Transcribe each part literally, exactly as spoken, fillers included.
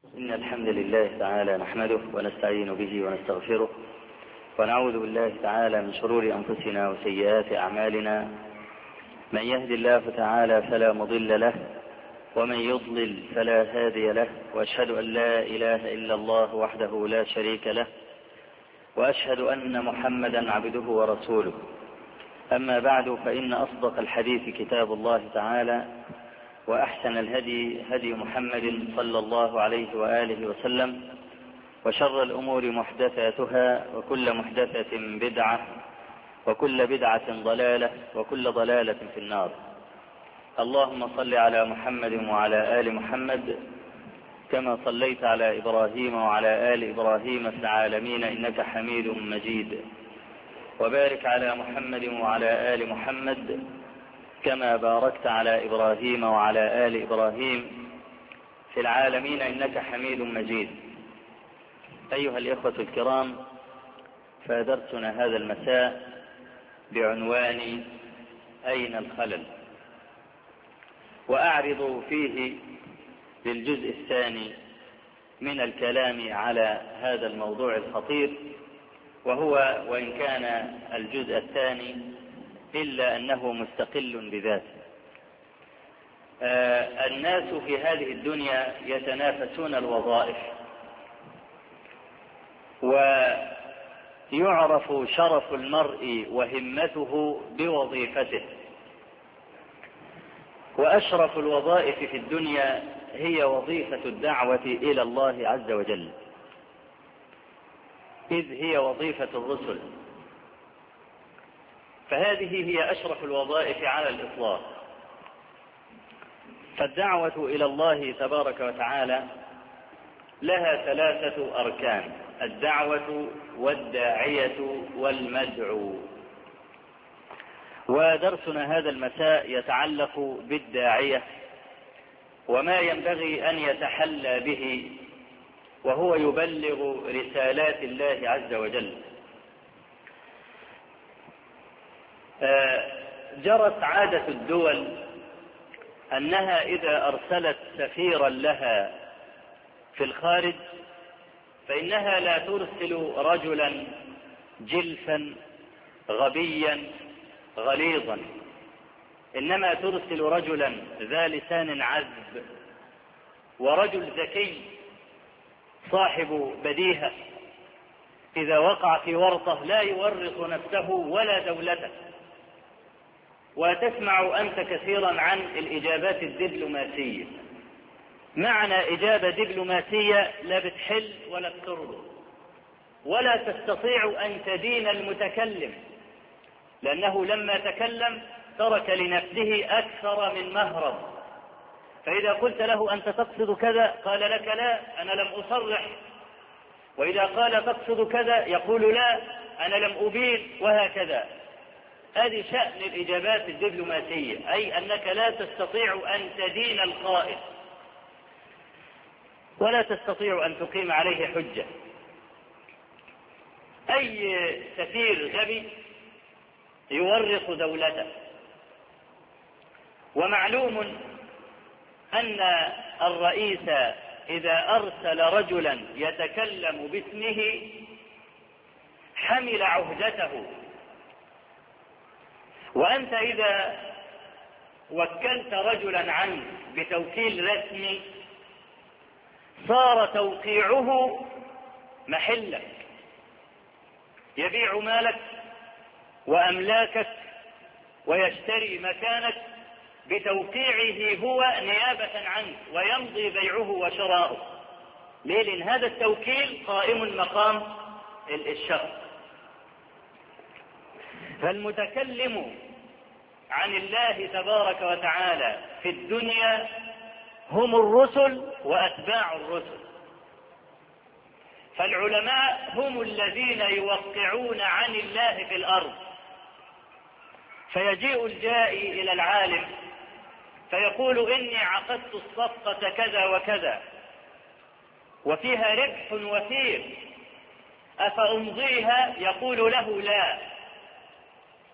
إن الحمد لله تعالى نحمده ونستعين به ونستغفره ونعوذ بالله تعالى من شرور أنفسنا وسيئات أعمالنا. من يهد الله تعالى فلا مضل له ومن يضلل فلا هادي له، وأشهد أن لا إله إلا الله وحده لا شريك له، وأشهد أن محمدا عبده ورسوله. أما بعد، فإن أصدق الحديث كتاب الله تعالى، وأحسن الهدي هدي محمد صلى الله عليه وآله وسلم، وشر الأمور محدثاتها، وكل محدثة بدعة، وكل بدعة ضلالة، وكل ضلالة في النار. اللهم صل على محمد وعلى آل محمد كما صليت على إبراهيم وعلى آل إبراهيم في العالمين إنك حميد مجيد، وبارك على محمد وعلى آل محمد كما باركت على إبراهيم وعلى آل إبراهيم في العالمين إنك حميد مجيد. أيها الإخوة الكرام، فدرسنا هذا المساء بعنوان أين الخلل، وأعرض فيه للجزء الثاني من الكلام على هذا الموضوع الخطير، وهو وإن كان الجزء الثاني إلا أنه مستقل بذاته. آه الناس في هذه الدنيا يتنافسون الوظائف، ويعرف شرف المرء وهمته بوظيفته، وأشرف الوظائف في الدنيا هي وظيفة الدعوة إلى الله عز وجل، إذ هي وظيفة الرسل، فهذه هي أشرف الوظائف على الإطلاق. فالدعوة إلى الله تبارك وتعالى لها ثلاثة أركان: الدعوة والداعية والمدعو. ودرسنا هذا المساء يتعلق بالداعية وما ينبغي أن يتحلى به، وهو يبلغ رسالات الله عز وجل. جرت عادة الدول أنها إذا أرسلت سفيرا لها في الخارج فإنها لا ترسل رجلا جلفا غبيا غليظا، إنما ترسل رجلا ذا لسان عذب، ورجل ذكي صاحب بديهة إذا وقع في ورطة لا يورط نفسه ولا دولته. وتسمع أنت كثيرا عن الإجابات الدبلوماسية. معنى إجابة دبلوماسية لا بتحل ولا بترضى ولا تستطيع أن تدين المتكلم، لأنه لما تكلم ترك لنفسه أكثر من مهرب. فإذا قلت له أنت تقصد كذا قال لك لا أنا لم أصرح، وإذا قال تقصد كذا يقول لا أنا لم أبين، وهكذا. هذه شأن الإجابات الدبلوماسية، أي أنك لا تستطيع أن تدين القائد ولا تستطيع أن تقيم عليه حجة. أي سفير غبي يورط دولته. ومعلوم أن الرئيس إذا أرسل رجلا يتكلم باسمه حمل عهدته، وأنت إذا وكلت رجلا عنه بتوكيل رسمي صار توقيعه محلك، يبيع مالك وأملاكك ويشتري مكانك بتوقيعه هو نيابة عنك، ويمضي بيعه وشراؤه. ليه؟ لأن هذا التوكيل قائم مقام الشخص. فالمتكلم عن الله تبارك وتعالى في الدنيا هم الرسل وأتباع الرسل. فالعلماء هم الذين يوقعون عن الله في الأرض. فيجيء الجائي إلى العالم فيقول إني عقدت الصفقة كذا وكذا وفيها ربح وفير، أفأمضيها؟ يقول له لا،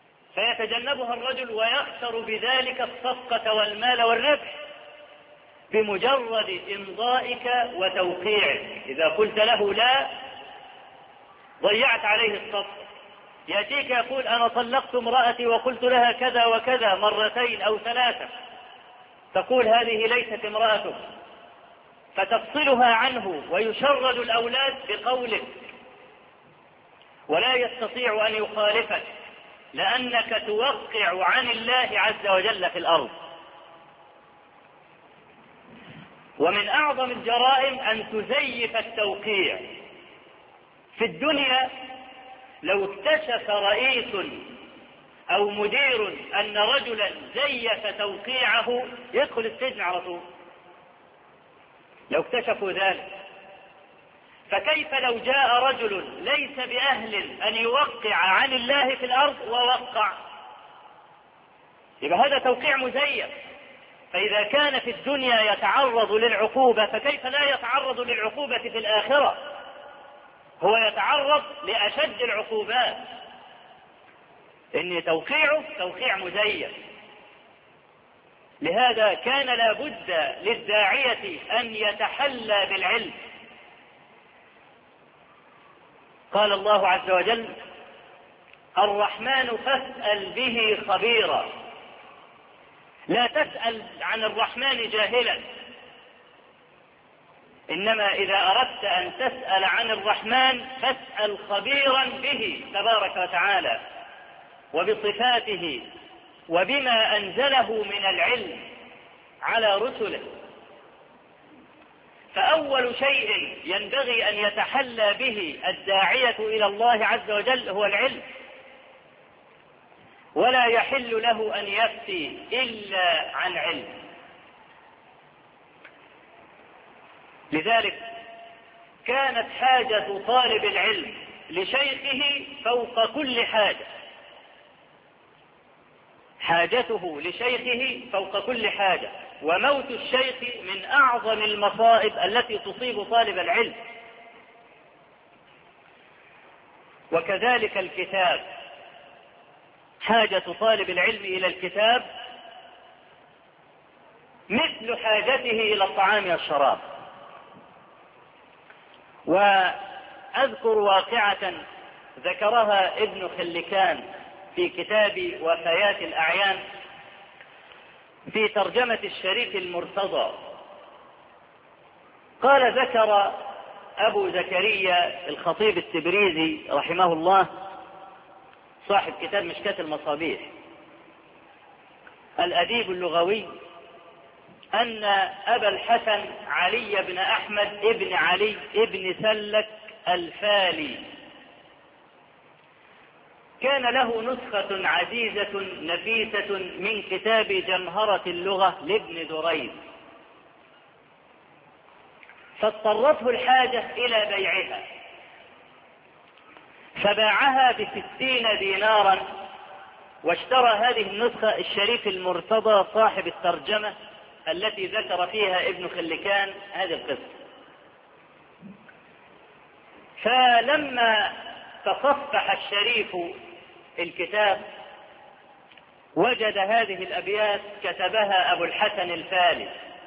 فيتجنبها الرجل ويخسر بذلك الصفقة والمال والربح، بمجرد إمضائك وتوقيعك. إذا قلت له لا ضيعت عليه الصفقة. يأتيك يقول أنا طلقت امرأتي وقلت لها كذا وكذا مرتين أو ثلاثة، تقول هذه ليست امرأتك، فتفصلها عنه ويشرد الأولاد بقولك، ولا يستطيع أن يخالفك لأنك توقع عن الله عز وجل في الأرض. ومن أعظم الجرائم أن تزيف التوقيع. في الدنيا لو اكتشف رئيس أو مدير أن رجلا زيف توقيعه يدخل السجن على طول، لو اكتشفوا ذلك. فكيف لو جاء رجل ليس بأهل أن يوقع عن الله في الأرض ووقع؟ يبقى هذا توقيع مزيف. فإذا كان في الدنيا يتعرض للعقوبة فكيف لا يتعرض للعقوبة في الآخرة؟ هو يتعرض لأشد العقوبات، إن توقيعه توقيع مزيف. لهذا كان لا بد للداعية أن يتحلى بالعلم. قال الله عز وجل الرحمن فاسأل به خبيرا. لا تسأل عن الرحمن جاهلا، إنما إذا أردت أن تسأل عن الرحمن فاسأل خبيرا به تبارك وتعالى وبصفاته وبما أنزله من العلم على رسله. فأول شيء ينبغي أن يتحلى به الداعية إلى الله عز وجل هو العلم، ولا يحل له أن يفتي إلا عن علم. لذلك كانت حاجة طالب العلم لشيخه فوق كل حاجة، حاجته لشيخه فوق كل حاجة. وموت الشيخ من أعظم المصائب التي تصيب طالب العلم. وكذلك الكتاب، حاجة طالب العلم إلى الكتاب مثل حاجته إلى الطعام والشراب. وأذكر واقعة ذكرها ابن خلكان في كتاب وفيات الأعيان في ترجمة الشريف المرتضى. قال ذكر أبو زكريا الخطيب التبريزي رحمه الله صاحب كتاب مشكاة المصابيح الأديب اللغوي أن أبا الحسن علي بن أحمد ابن علي ابن سلك الفالي كان له نسخة عزيزة نفيسة من كتاب جمهرة اللغة لابن دريد، فاضطرته الحاجة إلى بيعها فباعها بستين دينارا واشترى هذه النسخة الشريف المرتضى صاحب الترجمة التي ذكر فيها ابن خلكان هذه القصة. فلما تصفح الشريف الكتاب وجد هذه الأبيات كتبها أبو الحسن الفالي.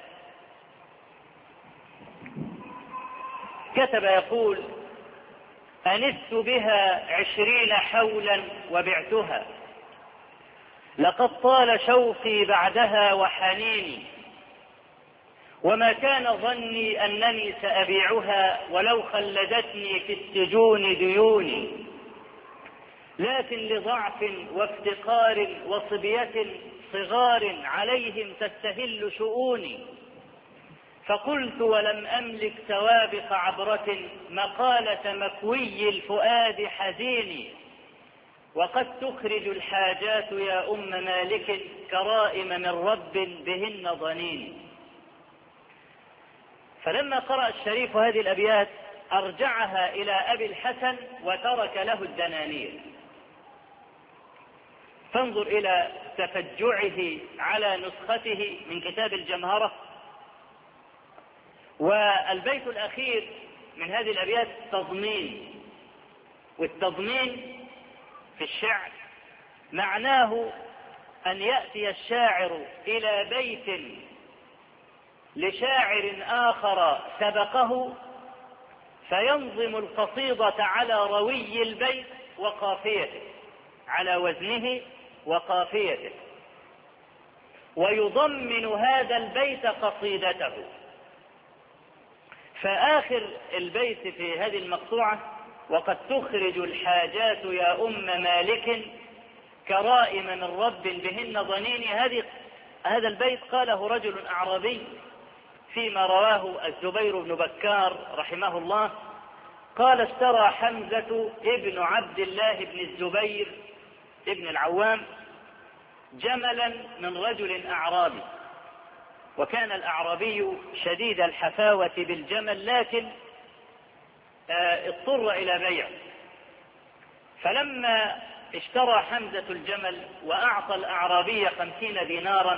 كتب يقول أنست بها عشرين حولا وبعتها، لقد طال شوقي بعدها وحنيني، وما كان ظني أنني سأبيعها ولو خلدتني في السجون ديوني، لكن لضعف وافتقار وصبية صغار عليهم تستهل شؤوني، فقلت ولم أملك سوابق عبرة مقالة مكوي الفؤاد حزيني، وقد تخرج الحاجات يا أم مالك كرائم من رب بهن ضنين. فلما قرأ الشريف هذه الأبيات أرجعها إلى أبي الحسن وترك له الدنانير. فانظر إلى تفجعه على نسخته من كتاب الجمهرة. والبيت الأخير من هذه الأبيات تضمين، والتضمين في الشعر معناه أن يأتي الشاعر إلى بيت لشاعر آخر سبقه فينظم القصيدة على روي البيت وقافيته، على وزنه وقافيته، ويضمن هذا البيت قصيدته. فآخر البيت في هذه المقطوعة: وقد تخرج الحاجات يا أم مالك كرائم من رب بهن ضنين. هذه هذا البيت قاله رجل أعرابي فيما رواه الزبير بن بكار رحمه الله، قال: اشترى حمزة ابن عبد الله بن الزبير ابن العوام جملا من رجل أعرابي، وكان الأعرابي شديد الحفاوة بالجمل، لكن اضطر إلى بيع. فلما اشترى حمزة الجمل وأعطى الأعرابي خمسين دينارا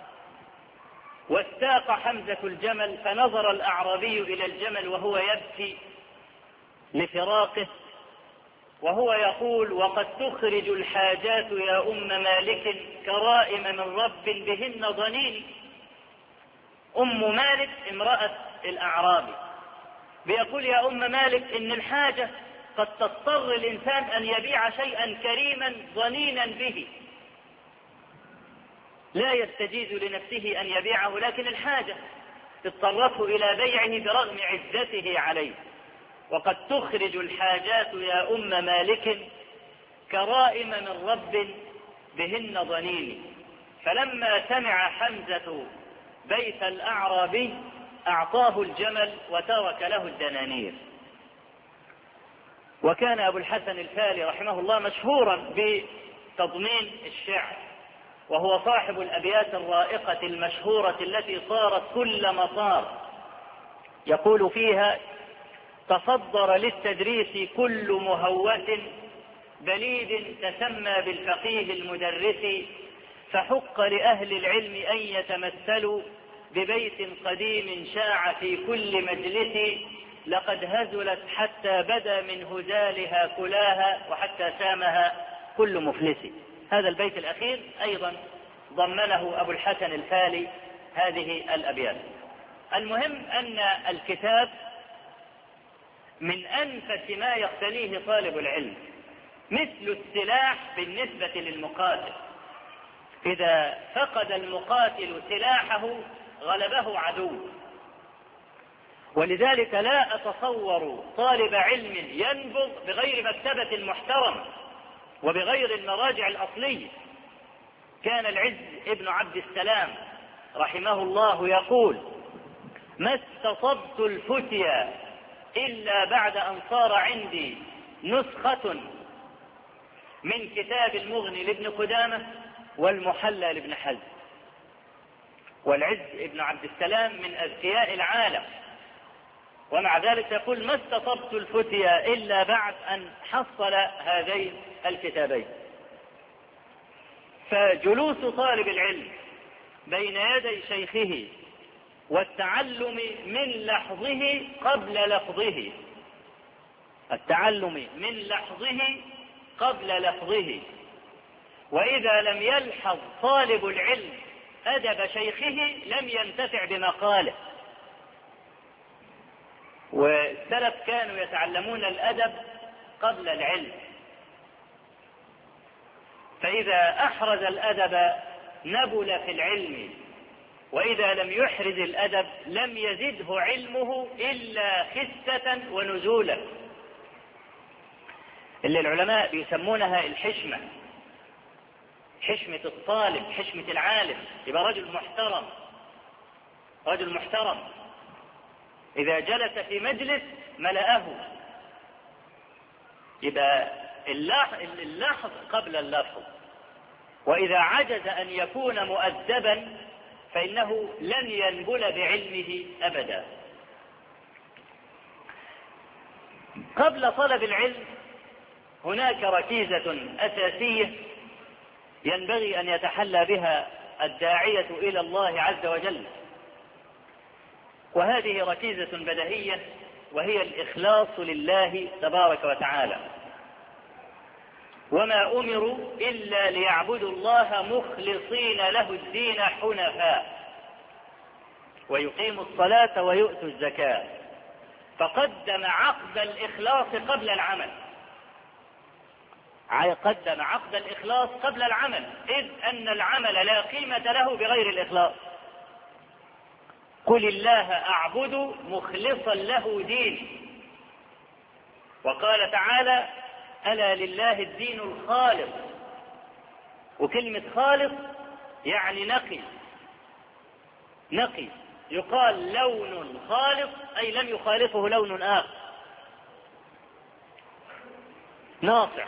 واستاق حمزة الجمل، فنظر الأعرابي إلى الجمل وهو يبكي لفراقه وهو يقول: وقد تخرج الحاجات يا أم مالك كرائم من رب بهن ضنين. أم مالك امرأة الأعرابي بيقول: يا أم مالك إن الحاجة قد تضطر الإنسان أن يبيع شيئا كريما ضنينا به، لا يستجيز لنفسه أن يبيعه، لكن الحاجة اضطرته إلى بيعه برغم عزته عليه. وقد تخرج الحاجات يا أم مالك كرائم من رب بهن ضنين. فلما سمع حمزة بيت الأعرابي أعطاه الجمل وترك له الدنانير. وكان أبو الحسن الفالي رحمه الله مشهورا بتضمين الشعر، وهو صاحب الأبيات الرائقة المشهورة التي صارت كل مصار، يقول فيها: تصدر للتدريس كل مهوة بليد تسمى بالفقيه المدرس، فحق لأهل العلم أن يتمثلوا ببيت قديم شاع في كل مجلس، لقد هزلت حتى بدا من هزالها كلاها وحتى سامها كل مفلس. هذا البيت الأخير أيضا ضمنه أبو الحسن الفالي هذه الأبيات. المهم أن الكتاب من أنفس ما يقتنيه طالب العلم، مثل السلاح بالنسبة للمقاتل. إذا فقد المقاتل سلاحه غلبه عدو، ولذلك لا أتصور طالب علم ينبغ بغير مكتبة محترم وبغير المراجع الأصلية. كان العز ابن عبد السلام رحمه الله يقول: ما استصبت الفتيا إلا بعد أن صار عندي نسخة من كتاب المغني لابن قدامة والمحلى لابن حزم. والعز ابن عبد السلام من أذكياء العالم، ومع ذلك يقول: ما استصبت الفتيا إلا بعد أن حصل هذين الكتابين. فجلوس طالب العلم بين يدي شيخه والتعلم من لحظه قبل لفظه، التعلم من لحظه قبل لفظه، وإذا لم يلحظ طالب العلم أدب شيخه لم ينتفع بمقاله. والسلف كانوا يتعلمون الأدب قبل العلم، فإذا أحرز الأدب نبل في العلم، وإذا لم يحرز الأدب لم يزده علمه إلا خسة ونزولا، اللي العلماء بيسمونها الحشمة، حشمة الطالب، حشمة العالم. يبقى رجل محترم، رجل محترم إذا جلس في مجلس ملأه، يبقى اللحظ قبل اللفظ. وإذا عجز أن يكون مؤدبا فإنه لن ينبل بعلمه أبدا. قبل طلب العلم هناك ركيزة أساسية ينبغي أن يتحلى بها الداعية إلى الله عز وجل، وهذه ركيزة بديهية، وهي الإخلاص لله تبارك وتعالى. وما أمروا إلا ليعبدوا الله مخلصين له الدين حنفاء. ويقيموا الصلاة ويؤتوا الزكاة، فقدم عقد الإخلاص قبل العمل، قدم عقد الإخلاص قبل العمل، إذ أن العمل لا قيمة له بغير الإخلاص. قل الله أعبد مخلصا له دين. وقال تعالى ألا لله الدين الخالص، وكلمة خالص يعني نقي، نقي، يقال لون خالص أي لم يخالفه لون آخر، ناصع.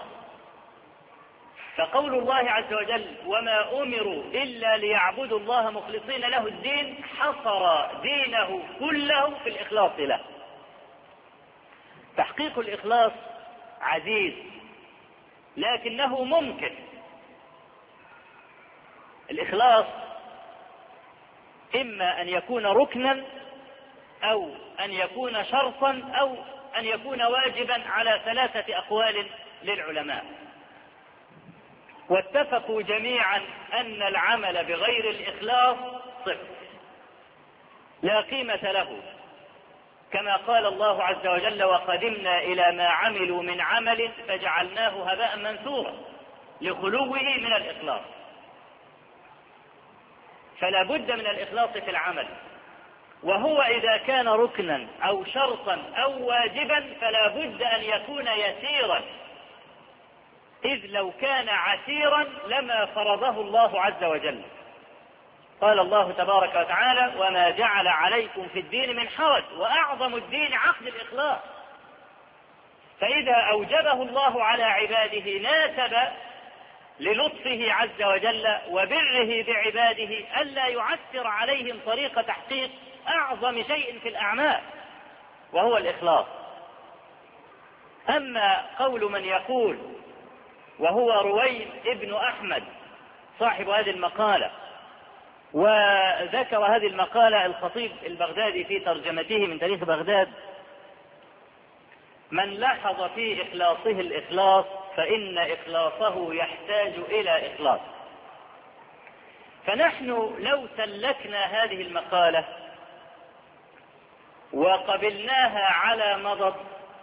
فقول الله عز وجل وما أمروا إلا ليعبدوا الله مخلصين له الدين حصر دينه كله في الإخلاص له. تحقيق الإخلاص عزيز لكنه ممكن. الإخلاص إما أن يكون ركنا أو أن يكون شرطا أو أن يكون واجبا على ثلاثة أقوال للعلماء، واتفقوا جميعا أن العمل بغير الإخلاص صفر لا قيمة له، كما قال الله عز وجل وقدمنا إلى ما عملوا من عمل فجعلناه هباء منثورا لخلوه من الإخلاص. فلا بد من الإخلاص في العمل، وهو إذا كان ركنا أو شرطا أو واجبا فلا بد أن يكون يسيرا، إذ لو كان عسيرا لما فرضه الله عز وجل. قال الله تبارك وتعالى وما جعل عليكم في الدين من حرج، وأعظم الدين عقد الإخلاص. فإذا أوجبه الله على عباده ناسب للطفه عز وجل وبره بعباده ألا يعسر عليهم طريق تحقيق أعظم شيء في الأعمال وهو الإخلاص. أما قول من يقول، وهو رويم ابن أحمد صاحب هذه المقالة، وذكر هذه المقالة الخطيب البغدادي في ترجمته من تاريخ بغداد، من لاحظ في إخلاصه الإخلاص فإن إخلاصه يحتاج إلى إخلاص. فنحن لو سلكنا هذه المقالة وقبلناها على مضض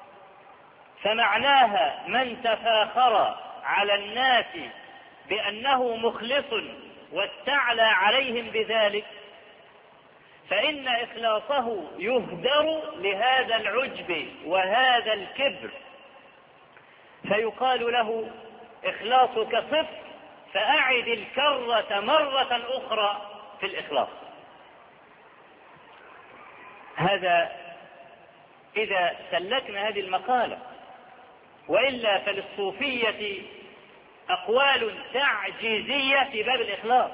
فمعناها من تفاخر على الناس بأنه مخلص واستعلى عليهم بذلك فإن إخلاصه يهدر لهذا العجب وهذا الكبر، فيقال له إخلاصك صفر فأعد الكرة مرة أخرى في الإخلاص. هذا إذا سلكنا هذه المقالة، وإلا فللصوفية أقوال تعجيزية في باب الإخلاص،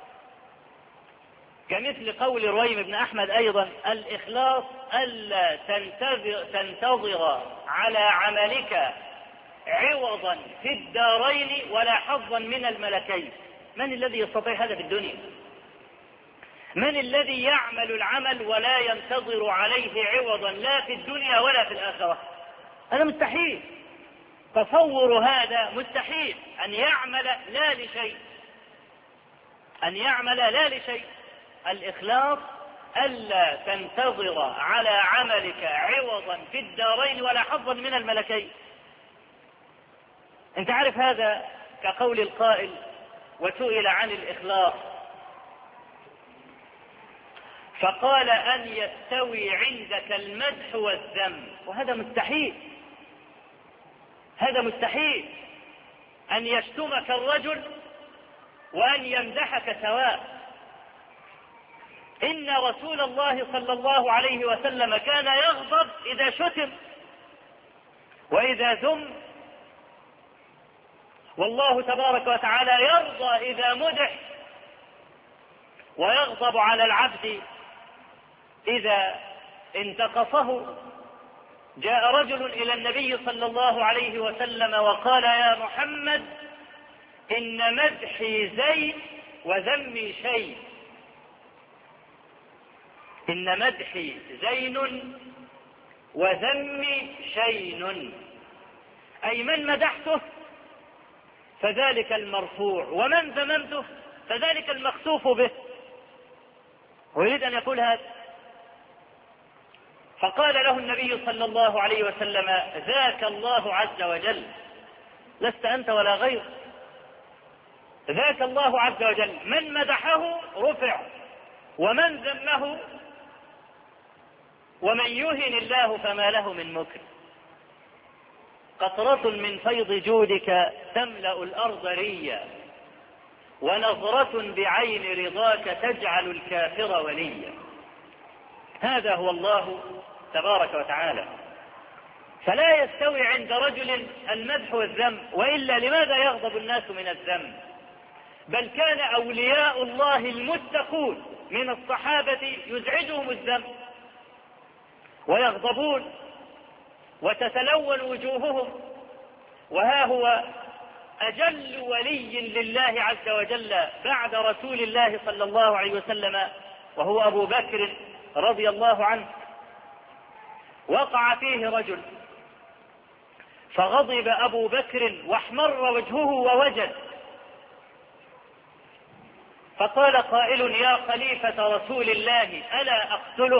كمثل قول رويم بن أحمد أيضا الإخلاص ألا تنتظر, تنتظر على عملك عوضا في الدارين ولا حظا من الملكين. من الذي يستطيع هذا في الدنيا؟ من الذي يعمل العمل ولا ينتظر عليه عوضا لا في الدنيا ولا في الآخرة؟ هذا مستحيل، تصور هذا مستحيل، أن يعمل لا لشيء، أن يعمل لا لشيء. الإخلاص ألا تنتظر على عملك عوضا في الدارين ولا حظا من الملكين. أنت عارف هذا كقول القائل وسئل عن الإخلاص فقال أن يستوي عندك المدح والذم، وهذا مستحيل، هذا مستحيل أن يشتمك الرجل وأن يمدحك سواء. إن رسول الله صلى الله عليه وسلم كان يغضب إذا شتم وإذا ذم، والله تبارك وتعالى يرضى إذا مدح ويغضب على العبد إذا انتقصه. جاء رجل إلى النبي صلى الله عليه وسلم وقال يا محمد إن مدحي زين وذمي شيء، إن مدحي زين وذمي شيء، أي من مدحته فذلك المرفوع ومن ذممته فذلك المخسوف به. ويريد أن يقول هذا. فقال له النبي صلى الله عليه وسلم: ذاك الله عز وجل، لست أنت ولا غير، ذاك الله عز وجل، من مدحه رفع، ومن ذمه، ومن يهن الله فما له من مكرم. قطرة من فيض جودك تملأ الأرض ريا، ونظرة بعين رضاك تجعل الكافر وليا. هذا هو الله تبارك وتعالى. فلا يستوي عند رجل المدح والذم، وإلا لماذا يغضب الناس من الذم؟ بل كان أولياء الله المتقون من الصحابة يزعجهم الذم ويغضبون وتتلون وجوههم، وها هو أجل ولي لله عز وجل بعد رسول الله صلى الله عليه وسلم وهو أبو بكر رضي الله عنه. وقع فيه رجل فغضب أبو بكر واحمر وجهه ووجد، فقال قائل: يا خليفة رسول الله ألا أقتله؟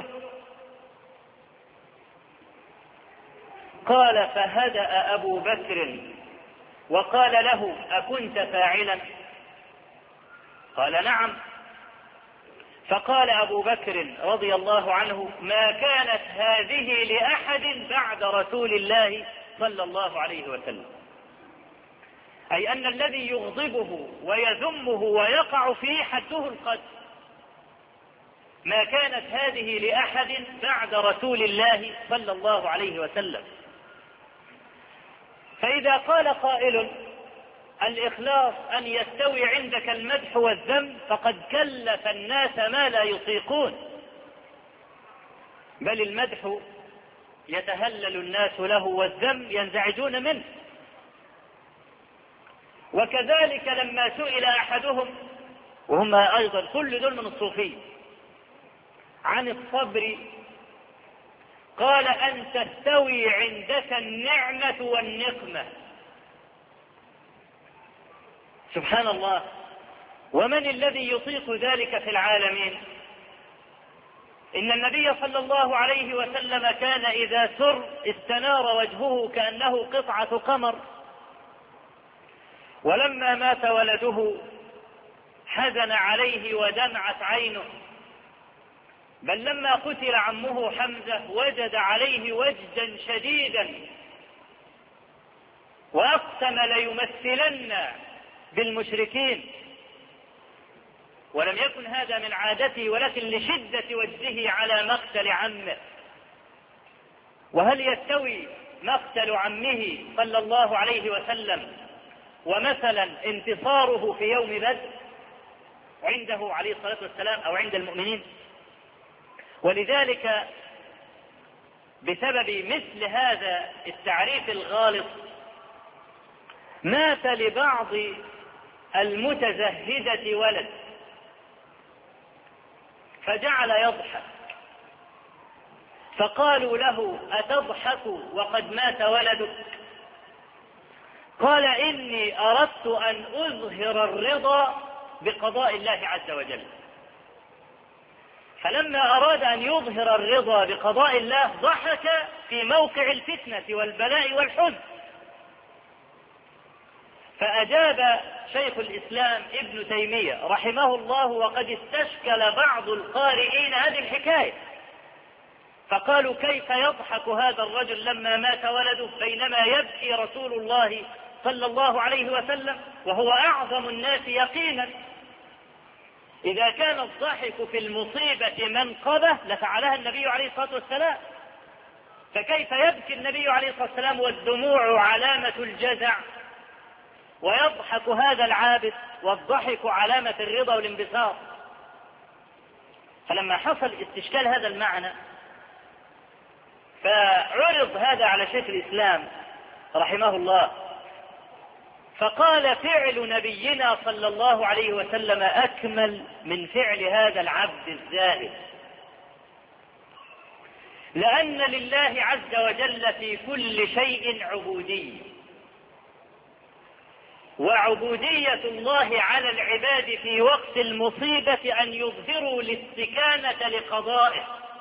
قال: فهدأ أبو بكر وقال له: أكنت فاعلا؟ قال: نعم. فقال أبو بكر رضي الله عنه: ما كانت هذه لأحد بعد رسول الله صلى الله عليه وسلم. أي أن الذي يغضبه ويذمه ويقع فيه حده القتل. ما كانت هذه لأحد بعد رسول الله صلى الله عليه وسلم. فإذا قال قائل: الإخلاص أن يستوي عندك المدح والذم، فقد كلف الناس ما لا يطيقون، بل المدح يتهلل الناس له والذم ينزعجون منه. وكذلك لما سئل أحدهم، وهم أيضا كل دول من الصوفية، عن الصبر، قال: أن تستوي عندك النعمة والنقمة. سبحان الله. ومن الذي يطيق ذلك في العالمين؟ إن النبي صلى الله عليه وسلم كان إذا سر استنار وجهه كأنه قطعة قمر، ولما مات ولده حزن عليه ودمعت عينه، بل لما قتل عمه حمزة وجد عليه وجدا شديدا، وأقسم ليمثلن بالمشركين، ولم يكن هذا من عادته، ولكن لشدة وجده على مقتل عمه. وهل يستوي مقتل عمه صلى الله عليه وسلم ومثلا انتصاره في يوم بدر عنده عليه الصلاة والسلام أو عند المؤمنين؟ ولذلك بسبب مثل هذا التعريف الغالط مات لبعض المتزهدة ولد، فجعل يضحك، فقالوا له: أتضحك وقد مات ولدك؟ قال: إني أردت أن أظهر الرضا بقضاء الله عز وجل. فلما أراد أن يظهر الرضا بقضاء الله ضحك في موقع الفتنة والبلاء والحزن. فأجاب شيخ الإسلام ابن تيمية رحمه الله، وقد استشكل بعض القارئين هذه الحكاية، فقالوا: كيف يضحك هذا الرجل لما مات ولده بينما يبكي رسول الله صلى الله عليه وسلم وهو أعظم الناس يقينا؟ إذا كان الضحك في المصيبة منقبة لفعلها النبي عليه الصلاة والسلام، فكيف يبكي النبي عليه الصلاة والسلام والدموع علامة الجزع، ويضحك هذا العابد والضحك علامة الرضا والانبساط؟ فلما حصل استشكال هذا المعنى فعرض هذا على شيخ الإسلام رحمه الله، فقال: فعل نبينا صلى الله عليه وسلم أكمل من فعل هذا العبد الزاهد، لأن لله عز وجل في كل شيء عبودية. وعبودية الله على العباد في وقت المصيبة أن يظهروا الاستكانة لقضائه.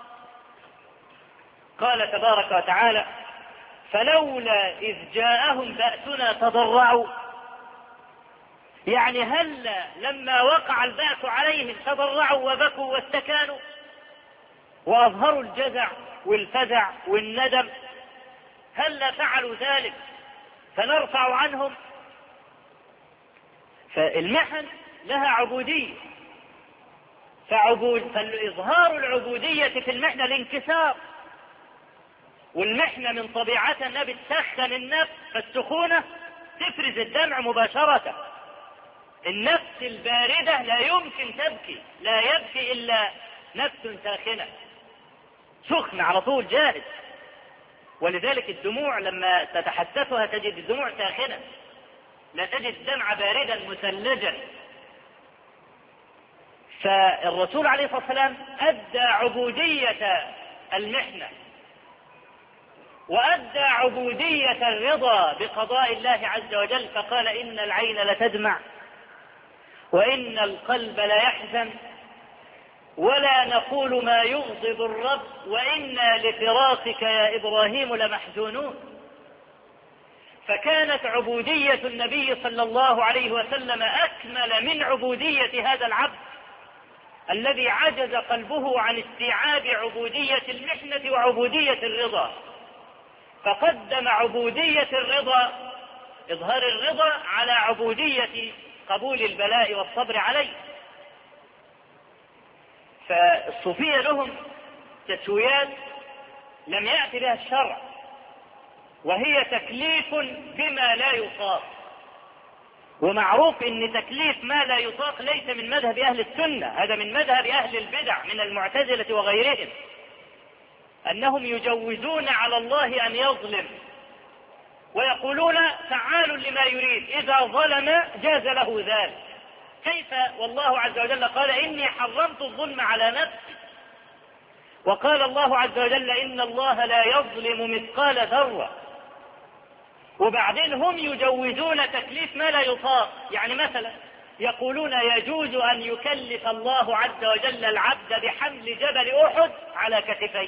قال تبارك وتعالى: فلولا إذ جاءهم بأسنا تضرعوا. يعني هل لما وقع البأس عليهم تضرعوا وبكوا واستكانوا وأظهروا الجزع والفزع والندم؟ هل فعلوا ذلك فنرفع عنهم؟ فالمحن لها عبودية، فعبود فإظهار العبودية في المحنة الانكسار، والمحنة من طبيعتها أنها بتسخن النفس، فالسخونة تفرز الدمع مباشرة. النفس الباردة لا يمكن تبكي، لا يبكي إلا نفس ساخنة سخن على طول جاهز. ولذلك الدموع لما تتحسسها تجد الدموع ساخنة، لا تجد الدمع باردا مثلجا. فالرسول عليه الصلاة والسلام أدى عبودية المحنة وأدى عبودية الرضا بقضاء الله عز وجل، فقال: إن العين لتدمع وإن القلب ليحزن ولا نقول ما يغضب الرب وإنا لفراقك يا إبراهيم لمحزونون. فكانت عبودية النبي صلى الله عليه وسلم أكمل من عبودية هذا العبد الذي عجز قلبه عن استيعاب عبودية المحنة وعبودية الرضا، فقدم عبودية الرضا، إظهار الرضا، على عبودية قبول البلاء والصبر عليه. فالصوفية لهم تسويات لم يأتي بها الشرع، وهي تكليف بما لا يطاق. ومعروف ان تكليف ما لا يطاق ليس من مذهب اهل السنة، هذا من مذهب اهل البدع من المعتزلة وغيرهم، انهم يجوزون على الله ان يظلم ويقولون فعال لما يريد، اذا ظلم جاز له ذلك. كيف والله عز وجل قال: اني حرمت الظلم على نفسي، وقال الله عز وجل: ان الله لا يظلم مثقال ذرة. وبعدين هم يجوزون تكليف ما لا يطاق. يعني مثلا يقولون يجوز أن يكلف الله عز وجل العبد بحمل جبل أحد على كتفيه.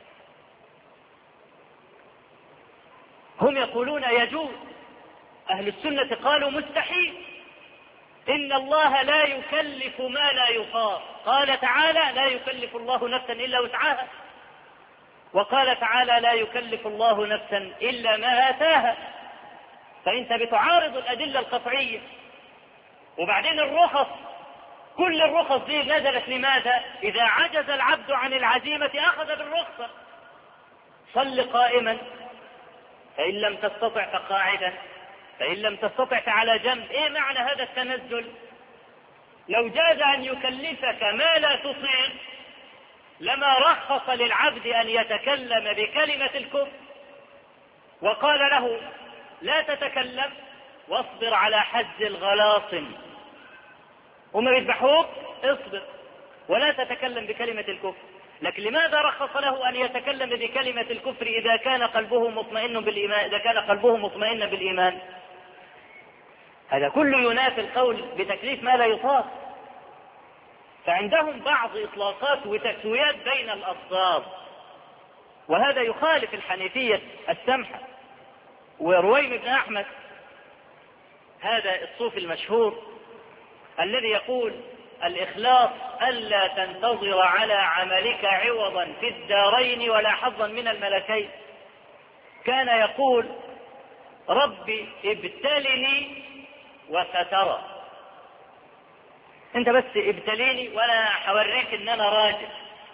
هم يقولون يجوز، أهل السنة قالوا مستحيل، إن الله لا يكلف ما لا يطاق. قال تعالى: لا يكلف الله نفسا إلا وسعها، وقال تعالى: لا يكلف الله نفسا إلا ما آتاها. فأنت بتعارض الأدلة القطعية. وبعدين الرخص، كل الرخص دي نزلت لماذا؟ إذا عجز العبد عن العزيمة أخذ بالرخصة. صل قائما فإن لم تستطع فقاعدا فإن لم تستطع فعلى جنب. إيه معنى هذا التنزل؟ لو جاز أن يكلفك ما لا تطيق لما رخص للعبد أن يتكلم بكلمة الكفر وقال له: لا تتكلم واصبر على حز الغلاصم، وما يذبحوك اصبر ولا تتكلم بكلمة الكفر. لكن لماذا رخص له أن يتكلم بكلمة الكفر إذا كان قلبه مطمئن بالإيمان؟ إذا كان قلبه مطمئن بالإيمان، هذا كله ينافي القول بتكليف ما لا يطاق. فعندهم بعض إطلاقات وتسويات بين الألفاظ، وهذا يخالف الحنيفية السمحة. ورويم بن أحمد هذا الصوفي المشهور الذي يقول: الإخلاص ألا تنتظر على عملك عوضا في الدارين ولا حظا من الملكين. كان يقول: ربي ابتلني وسترى، انت بس ابتليني وانا حوريك ان انا راجل.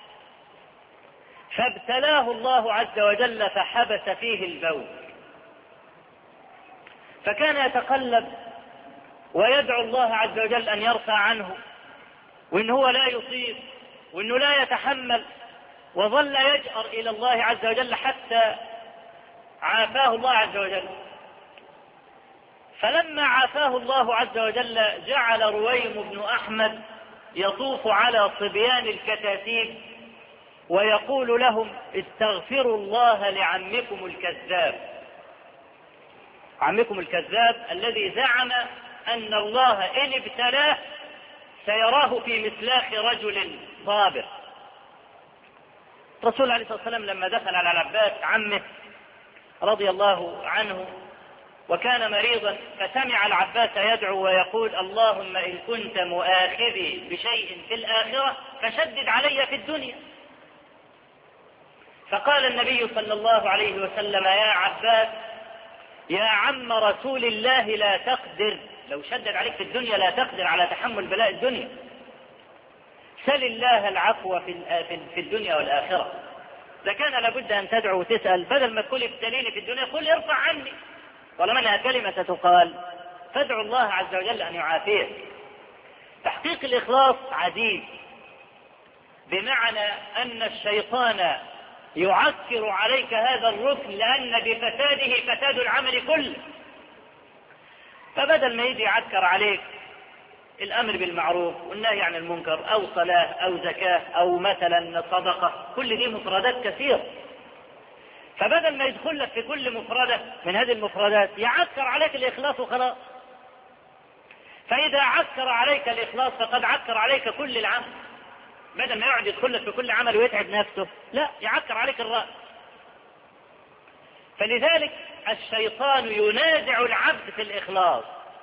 فابتلاه الله عز وجل فحبس فيه البول، فكان يتقلب ويدعو الله عز وجل ان يرفع عنه، وان هو لا يصيب، وانه لا يتحمل، وظل يجأر الى الله عز وجل حتى عافاه الله عز وجل. فلما عافاه الله عز وجل جعل رويم بن أحمد يطوف على صبيان الكتاتيب ويقول لهم: استغفروا الله لعمكم الكذاب. عمكم الكذاب الذي زعم أن الله إن ابتلاه سيراه في مسلاخ رجل صابر. الرسول عليه الصلاة والسلام لما دخل على العباس عمه رضي الله عنه وكان مريضا، فسمع العباس يدعو ويقول: اللهم إن كنت مؤاخذي بشيء في الآخرة فشدد علي في الدنيا. فقال النبي صلى الله عليه وسلم: يا عباس يا عم رسول الله لا تقدر، لو شدد عليك في الدنيا لا تقدر على تحمل بلاء الدنيا. سل الله العفو في الدنيا والآخرة. إذا كان لابد أن تدعو وتسأل، بدل ما تقول ابتليني في الدنيا قل ارفع عني، ولمنها كلمة تقال، فادعو الله عز وجل أن يعافيه. تحقيق الإخلاص عزيز، بمعنى أن الشيطان يعكر عليك هذا الركن، لأن بفساده فساد العمل كله. فبدل ما يجي يعكر عليك الأمر بالمعروف والنهي عن المنكر أو صلاة أو زكاة أو مثلا صدقة، كل دي مفردات كثيرة، فبدل ما يدخل لك في كل مفردة من هذه المفردات يعكر عليك الإخلاص وخلاص. فإذا عكر عليك الإخلاص فقد عكر عليك كل العمل، بدل ما يقعد يدخل لك في كل عمل ويتعب نفسه، لا، يعكر عليك الرأس. فلذلك الشيطان ينازع العبد في الإخلاص،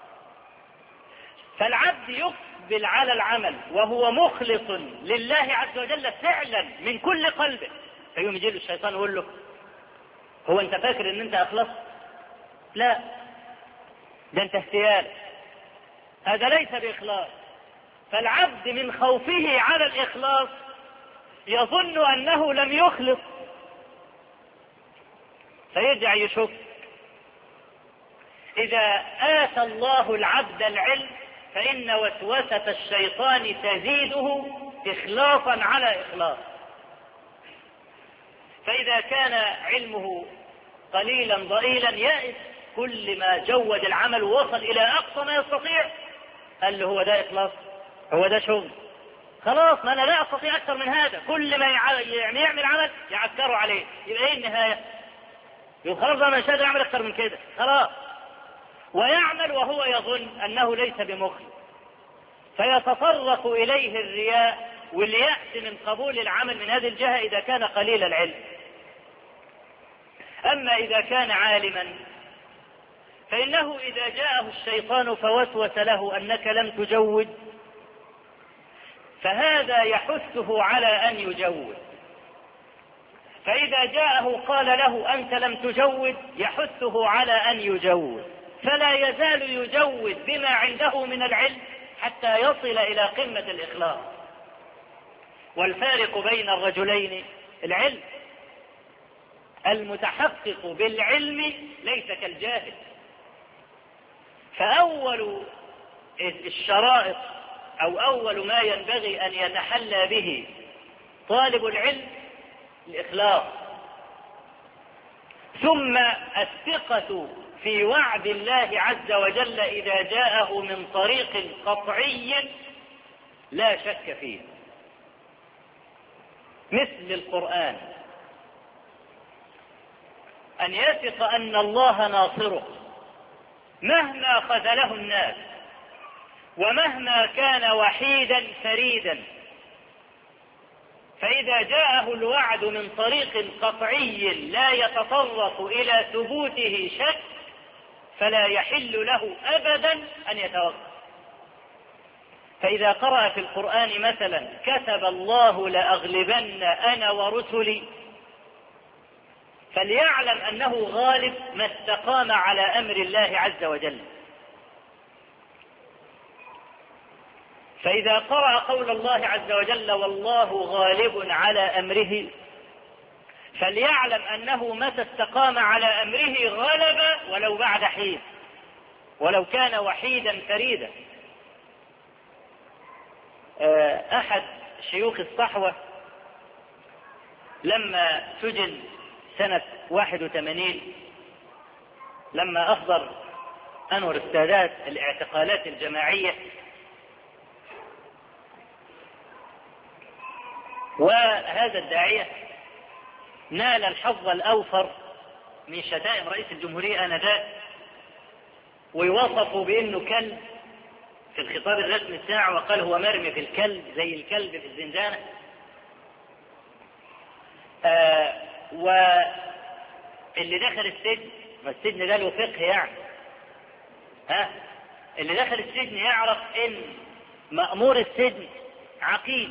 فالعبد يقبل على العمل وهو مخلص لله عز وجل فعلا من كل قلبه، فيوم يجي له الشيطان يقول له: هو أنت فاكر أن أنت أخلص؟ لا، ده أنت اهتيال، هذا ليس بإخلاص. فالعبد من خوفه على الإخلاص يظن أنه لم يخلص، فيرجع يشك. إذا آتى الله العبد العلم فإن وسوسة الشيطان تزيده إخلاصا على إخلاص. فإذا كان علمه قليلا ضئيلا يائس، كل ما جود العمل ووصل إلى أقصى ما يستطيع قال له: هو ده إخلاص؟ هو ده شغل؟ خلاص، ما أنا لا أستطيع أكثر من هذا. كل ما يعني يعمل عمل يعكروا عليه، يبقى إيه النهاية؟ يقول خلاص أنا مش قادر أعمل أكثر من كده، خلاص. ويعمل وهو يظن أنه ليس بمخلص، فيتطرق إليه الرياء واليأس من قبول العمل من هذه الجهة إذا كان قليل العلم. أما إذا كان عالما فإنه إذا جاءه الشيطان فوسوس له أنك لم تجود، فهذا يحثه على أن يجود. فإذا جاءه قال له أنت لم تجود يحثه على أن يجود، فلا يزال يجود بما عنده من العلم حتى يصل إلى قمة الإخلاص. والفارق بين الرجلين العلم، المتحقق بالعلم ليس كالجاهل. فأول الشرائط أو أول ما ينبغي أن يتحلى به طالب العلم الإخلاص، ثم الثقة في وعد الله عز وجل إذا جاءه من طريق قطعي لا شك فيه، مثل القرآن، أن يثق أن الله ناصره مهما خذله الناس ومهما كان وحيدا فريدا. فإذا جاءه الوعد من طريق قطعي لا يتطرق إلى ثبوته شك فلا يحل له أبدا أن يتوقف. فإذا قرأ في القرآن مثلا كتب الله لأغلبن أنا ورسلي، فليعلم أنه غالب ما استقام على أمر الله عز وجل. فإذا قرأ قول الله عز وجل والله غالب على أمره، فليعلم أنه متى استقام على أمره غلب ولو بعد حين، ولو كان وحيدا فريدا. أحد شيوخ الصحوة لما سجن سنة واحد وثمانين، لما أصدر أنور السادات الاعتقالات الجماعية، وهذا الداعية نال الحظ الأوفر من شتائم رئيس الجمهورية آنذاك، ويوصفوا بأنه كلب في الخطاب الرسمي بتاعه، وقال هو مرمي في الكلب زي الكلب في الزنزانة. آه واللي دخل السجن، ما السجن ده له فقه يعني، ها اللي دخل السجن يعرف ان مأمور السجن عقيد،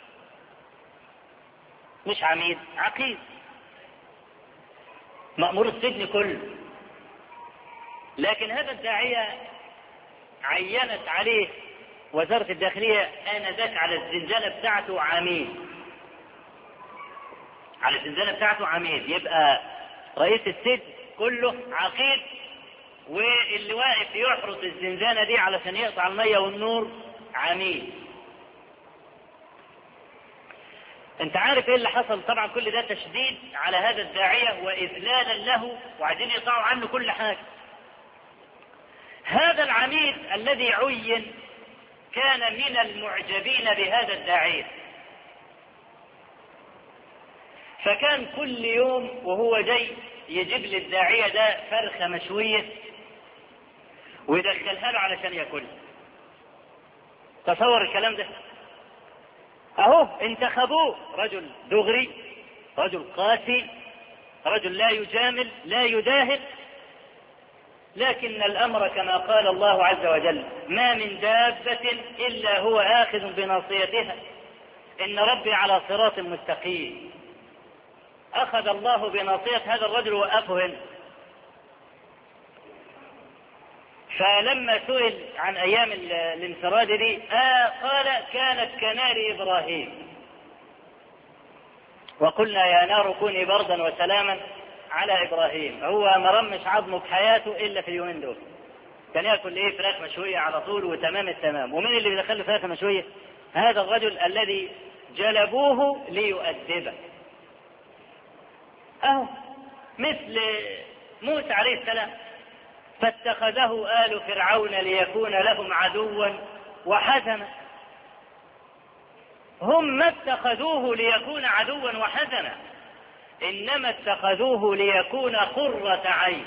مش عميد، عقيد، مأمور السجن كله. لكن هذا الداعية عينت عليه وزارة الداخلية آنذاك على الزنزانة بتاعته عميد، على الزنزانة بتاعته عميد، يبقى رئيس السجن كله عقيد، واللي واقف يحرس الزنزانة دي علشان يقطع المية والنور عميد. انت عارف ايه اللي حصل؟ طبعا كل ده تشديد على هذا الداعية وإذلالا له، وعايزين يقطعوا عنه كل حاجة. هذا العميد الذي عين كان من المعجبين بهذا الداعية، فكان كل يوم وهو جاي يجيب للداعية ده فرخة مشوية ويدخلها له علشان ياكلها. تصور الكلام ده، اهو انتخبوه رجل دغري، رجل قاسي، رجل لا يجامل لا يداهن، لكن الأمر كما قال الله عز وجل: ما من دابة إلا هو آخذ بناصيتها إن ربي على صراط مستقيم. أخذ الله بناصية هذا الرجل ووقفه هنا. فلما سئل عن أيام الانفراد دي آه قال: كانت كنار إبراهيم، وقلنا يا نار كوني بردا وسلاما على إبراهيم. هو ما رمش عظمه بحياته إلا في اليومين دول، كان يأكل إيه؟ فراخ مشوية على طول وتمام التمام. ومن اللي بيدخل فراخ مشوية؟ هذا الرجل الذي جلبوه ليؤدبه. أهو مثل موسى عليه السلام، فاتخذه آل فرعون ليكون لهم عدوا وحزنا. هم ما اتخذوه ليكون عدوا وحزنا، إنما اتخذوه ليكون قرة عين،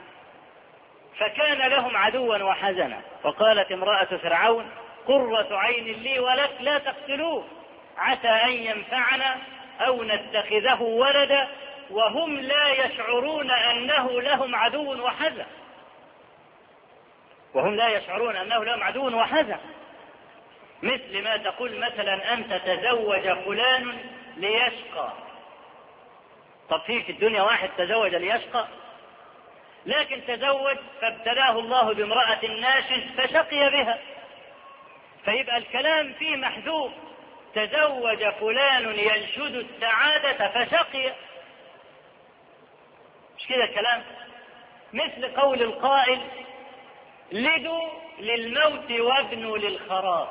فكان لهم عدوا وحزنا. وقالت امرأة فرعون: قرة عين لي ولك لا تقتلوه عسى أن ينفعنا أو نتخذه ولدا وهم لا يشعرون أنه لهم عدو وحزن، وهم لا يشعرون أنه لهم عدو وحزن. مثل ما تقول مثلا أنت تزوج فلان ليشقى. طب في في الدنيا واحد تزوج ليشقى؟ لكن تزوج فابتلاه الله بامرأة ناشز فشقي بها، فيبقى الكلام فيه محذوف: تزوج فلان ينشد السعادة فشقي. مش كده الكلام؟ مثل قول القائل: لدوا للموت وابنوا للخراب.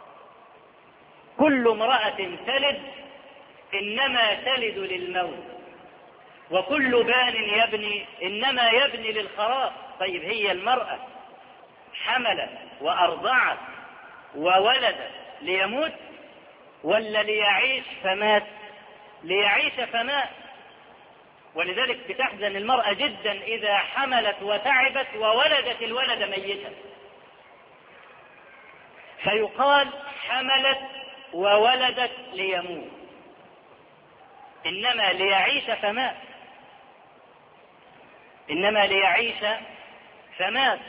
كل امرأة تلد إنما تلد للموت، وكل بان يبني إنما يبني للخراب. طيب هي المرأة حملت وأرضعت وولدت ليموت ولا ليعيش فمات؟ ليعيش فمات. ولذلك بتحزن المرأة جدا إذا حملت وتعبت وولدت الولد ميتا، فيقال حملت وولدت ليموت، إنما ليعيش فمات، إنما ليعيش فمات.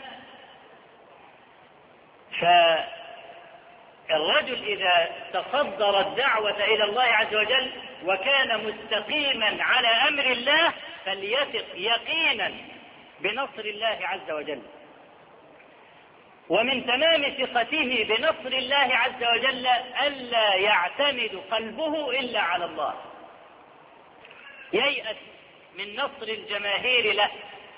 فالرجل إذا تصدر الدعوة إلى الله عز وجل وكان مستقيما على أمر الله فليثق يقينا بنصر الله عز وجل. ومن تمام ثقته بنصر الله عز وجل ألا يعتمد قلبه إلا على الله، ييأس من نصر الجماهير له،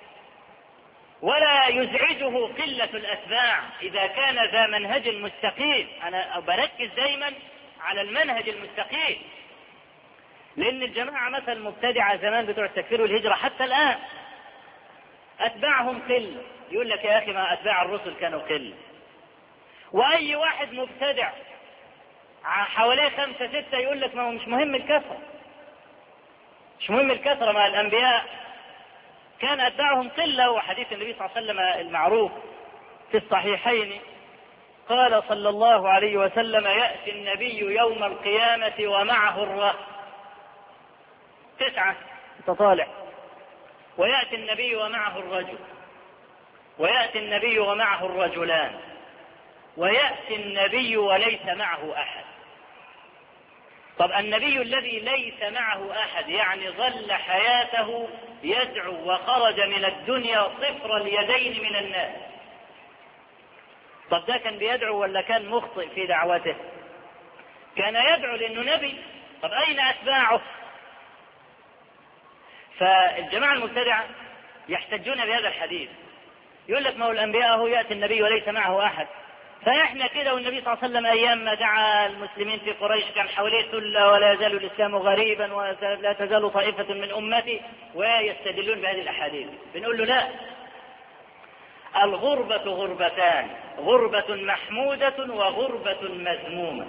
ولا يزعجه قلة الأتباع إذا كان ذا منهج مستقيم. أنا بركز دايما على المنهج المستقيم، لأن الجماعة مثلا المبتدعة زمان بتوع التكفير والهجرة حتى الآن أتباعهم قلة. يقول لك يا أخي ما أتباع الرسل كانوا قلة، وأي واحد مبتدع حواليه خمسة ستة يقول لك ما هو مش مهم الكثرة، مش مهم الكثرة مع الأنبياء كان أتباعهم قلة. وحديث النبي صلى الله عليه وسلم المعروف في الصحيحين قال صلى الله عليه وسلم: يأتي النبي يوم القيامة ومعه الرهط، تسعة تطالع، ويأتي النبي ومعه الرجل، ويأتي النبي ومعه الرجلان، ويأتي النبي وليس معه أحد. طب النبي الذي ليس معه أحد يعني ظل حياته يدعو وخرج من الدنيا صفر اليدين من الناس. طب ده كان بيدعو ولا كان مخطئ في دعوته؟ كان يدعو لأنه نبي. طب أين أتباعه؟ فالجماعة المبتدعة يحتجون بهذا الحديث، يقول لك ما هو الأنبياء هو يأتي النبي وليس معه أحد، فإحنا كده والنبي صلى الله عليه وسلم أيام ما دعا المسلمين في قريش كان حواليه ثلة ولا يزال الإسلام غريبا ولا تزال طائفة من أمتي، ويستدلون بهذه الأحاديث. بنقول له لا، الغربة غربتان، غربة محمودة وغربة مذمومة.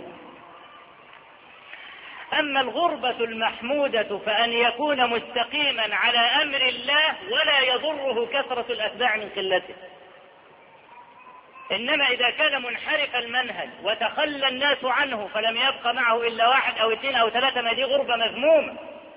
أما الغربة المحمودة فأن يكون مستقيما على أمر الله ولا يضره كثرة الأتباع من قلته. إنما إذا كان منحرف المنهج وتخلى الناس عنه فلم يبقى معه إلا واحد أو اثنين أو ثلاثة، ما دي غربة مذمومة.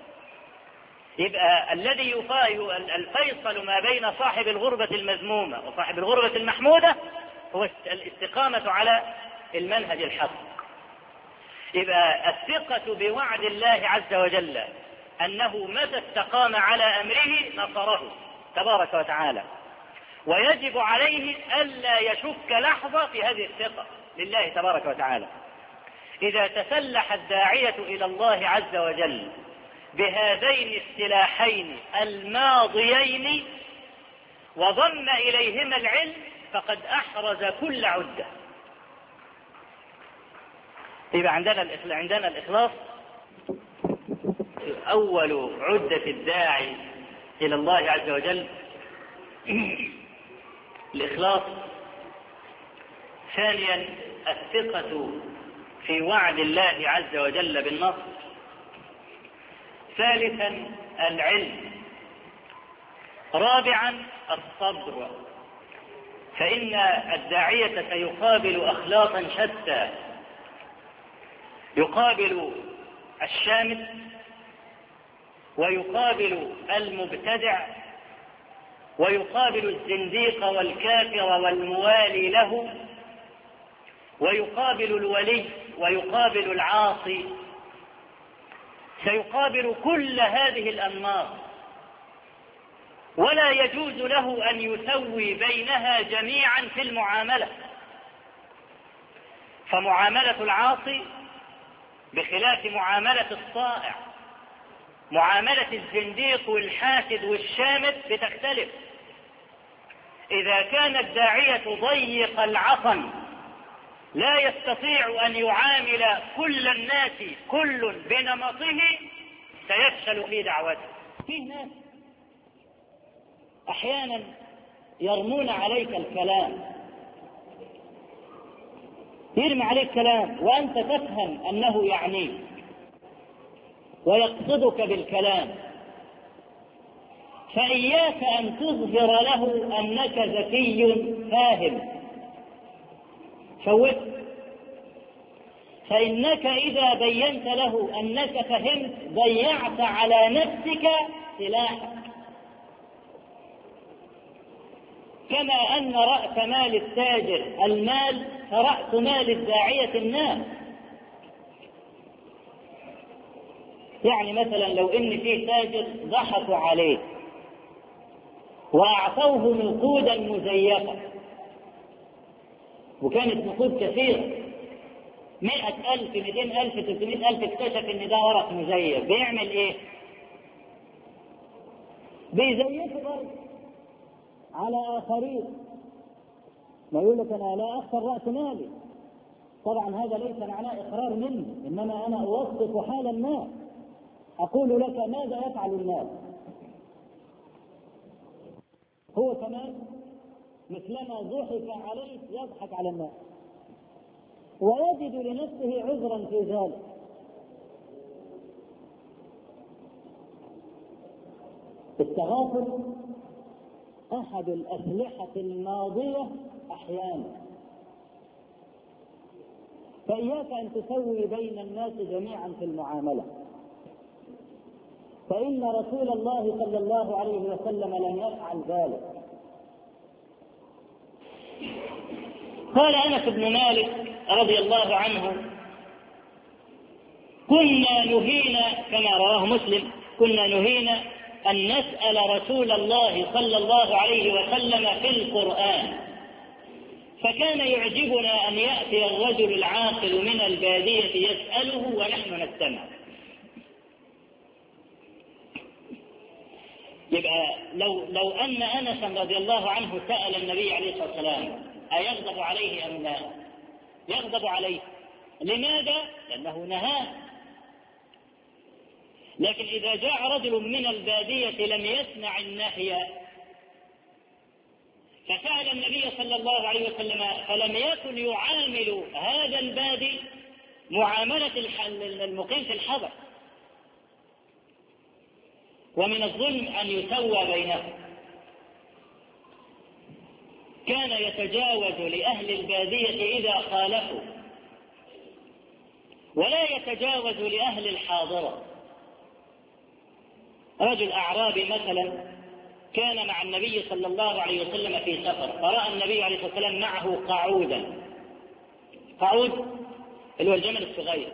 يبقى الذي يفايو الفيصل ما بين صاحب الغربة المذمومة وصاحب الغربة المحمودة هو الاستقامة على المنهج الحق. يبقى الثقة بوعد الله عز وجل أنه متى استقام على أمره نصره تبارك وتعالى، ويجب عليه ألا يشك لحظة في هذه الثقة لله تبارك وتعالى. إذا تسلح الداعية إلى الله عز وجل بهذين السلاحين الماضيين وضم إليهما العلم فقد أحرز كل عدة. يبقى عندنا عندنا الإخلاص أول عدة الداعي إلى الله عز وجل، الإخلاص. ثانيا الثقة في وعد الله عز وجل بالنصر. ثالثا العلم. رابعا الصبر، فإن الداعية سيقابل أخلاقا شتى، يقابل الشامت ويقابل المبتدع ويقابل الزنديق والكافر والموالي له، ويقابل الولي ويقابل العاصي، سيقابل كل هذه الأنماط، ولا يجوز له أن يسوي بينها جميعا في المعاملة. فمعاملة العاصي بخلاف معاملة الطائع، معاملة الزنديق والحاسد والشامت بتختلف. إذا كان الداعية ضيق العصم لا يستطيع أن يعامل كل الناس كل بنمطه سيفشل في دعوته. فيه ناس أحيانا يرمون عليك الكلام، يرمي عليك كلام وأنت تفهم أنه يعنيك ويقصدك بالكلام، فإياك أن تظهر له أنك ذكي فاهم، فوت. فإنك إذا بينت له أنك فهمت ضيعت على نفسك سلاحك. كما أن رأس مال التاجر المال فرأس مال الداعية الناس. يعني مثلا لو إن فيه تاجر ضحكوا عليه وأعطوه نقودا مزيفة، وكانت نقود كثيرة، مئة ألف مئتين ألف ثلاثمائة ألف، اكتشف إن ده ورق مزيف، بيعمل إيه؟ بيزيفه برضه على آخرين. ما يقول لك أنا لا أخسر رأس مالي. طبعا هذا ليس معناه إقرار مني، إنما أنا أوصف حال الناس، أقول لك ماذا يفعل الناس. هو كمان مثلما ضحك عليه يضحك على الناس ويجد لنفسه عذرا في ذلك. التغافل أحد الأسلحة الماضية أحيانا، فإياك أن تسوي بين الناس جميعا في المعاملة، فإن رسول الله صلى الله عليه وسلم لم يفعل ذلك. قال أنس بن مالك رضي الله عنه: كنا نهينا، كما رواه مسلم، كنا نهينا أن نسأل رسول الله صلى الله عليه وسلم في القرآن، فكان يعجبنا أن يأتي الرجل العاقل من البادية يسأله ونحن نستمع. يبقى لو, لو أن أنس رضي الله عنه سأل النبي عليه الصلاة والسلام أيغضب عليه أم لا؟ يغضب عليه. لماذا؟ لأنه نهاه. لكن إذا جاء رجل من البادية لم يسمع النهي فسأل النبي صلى الله عليه وسلم فلم يكن يعامل هذا البادي معاملة المقيم في الحضر، ومن الظلم أن يسوى بينهم. كان يتجاوز لأهل البادية إذا خالفوا، ولا يتجاوز لأهل الحاضرة. رجل أعرابي مثلا كان مع النبي صلى الله عليه وسلم في سفر، فرأى النبي عليه الصلاة والسلام معه قعودا. قعود اللي هو الجمل الصغير،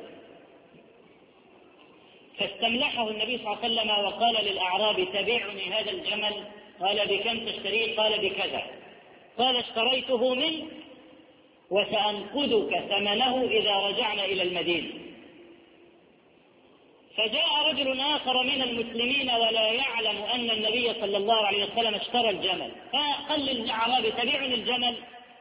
فاستملحه النبي صلى الله عليه وسلم وقال للأعرابي: تبيعني هذا الجمل؟ قال: بكم تشتريه؟ قال: بكذا. قال: اشتريته منه وسأنقذك ثمنه إذا رجعنا إلى المدينة. فجاء رجل آخر من المسلمين ولا يعلم أن النبي صلى الله عليه وسلم اشترى الجمل، فقال للأعرابي: تبيعني الجمل؟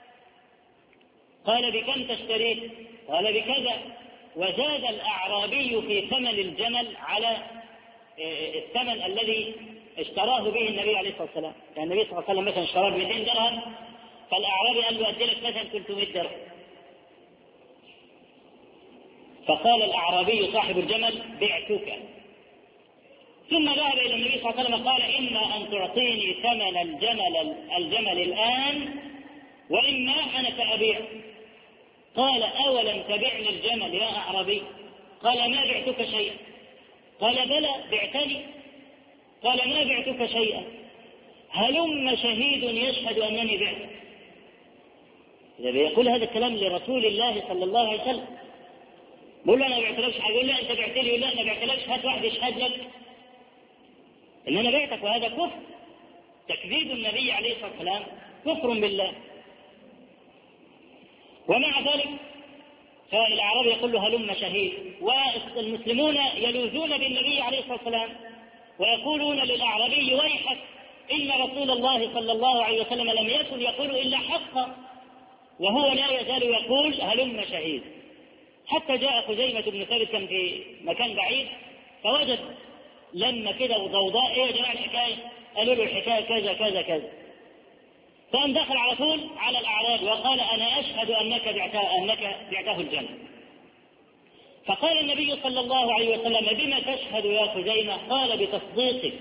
قال: بكم تشتريه؟ قال: بكذا. وزاد الأعرابي في ثمن الجمل على الثمن الذي اشتراه به النبي عليه الصلاة والسلام. يعني النبي صلى الله عليه وسلم مثلا اشتراه ب مئتين درهم، فالأعرابي قال له: أدي لك مثلا ثلاثمئة درهم. فقال الأعرابي صاحب الجمل: بعتك. ثم ذهب إلى النبي صلى الله عليه وسلم قال: إما أن تعطيني ثمن الجمل الجمل الآن، وإما أنا سأبيع. قال: أولم تبعني الجمل يا أعرابي؟ قال: ما بعتك شيئا. قال: بلى بعتني. قال: ما بعتك شيئا، هلم شهيد يشهد أنني بعت. إذا بيقول هذا الكلام لرسول الله صلى الله عليه وسلم، بقول له: أنا ما بعتلكش حاجة. يقول: لا أنت بعت لي. يقول: لا أنا ما بعتلكش. هات واحد يشهد لك إن أنا بعتك. وهذا كفر. تكذيب النبي عليه الصلاة والسلام كفر بالله. ومع ذلك فالأعرابي يقول له: هلم شهيد. والمسلمون يلوذون بالنبي عليه الصلاة والسلام ويقولون للأعرابي: ويحك، إن رسول الله صلى الله عليه وسلم لم يكن يقول إلا حقا، وهو لا يزال يقول هلم شهيد. حتى جاء خزيمة بن ثابت كان في مكان بعيد، فوجد لما كده وضوضاء: ايه يا جماعة الحكاية؟ قالوا له: الحكاية كذا كذا كذا. فقام دخل على طول على الأعراب وقال: أنا أشهد أنك بعته, أنك بعته الجنة. فقال النبي صلى الله عليه وسلم: بما تشهد يا خزيمة؟ قال: بتصديقك.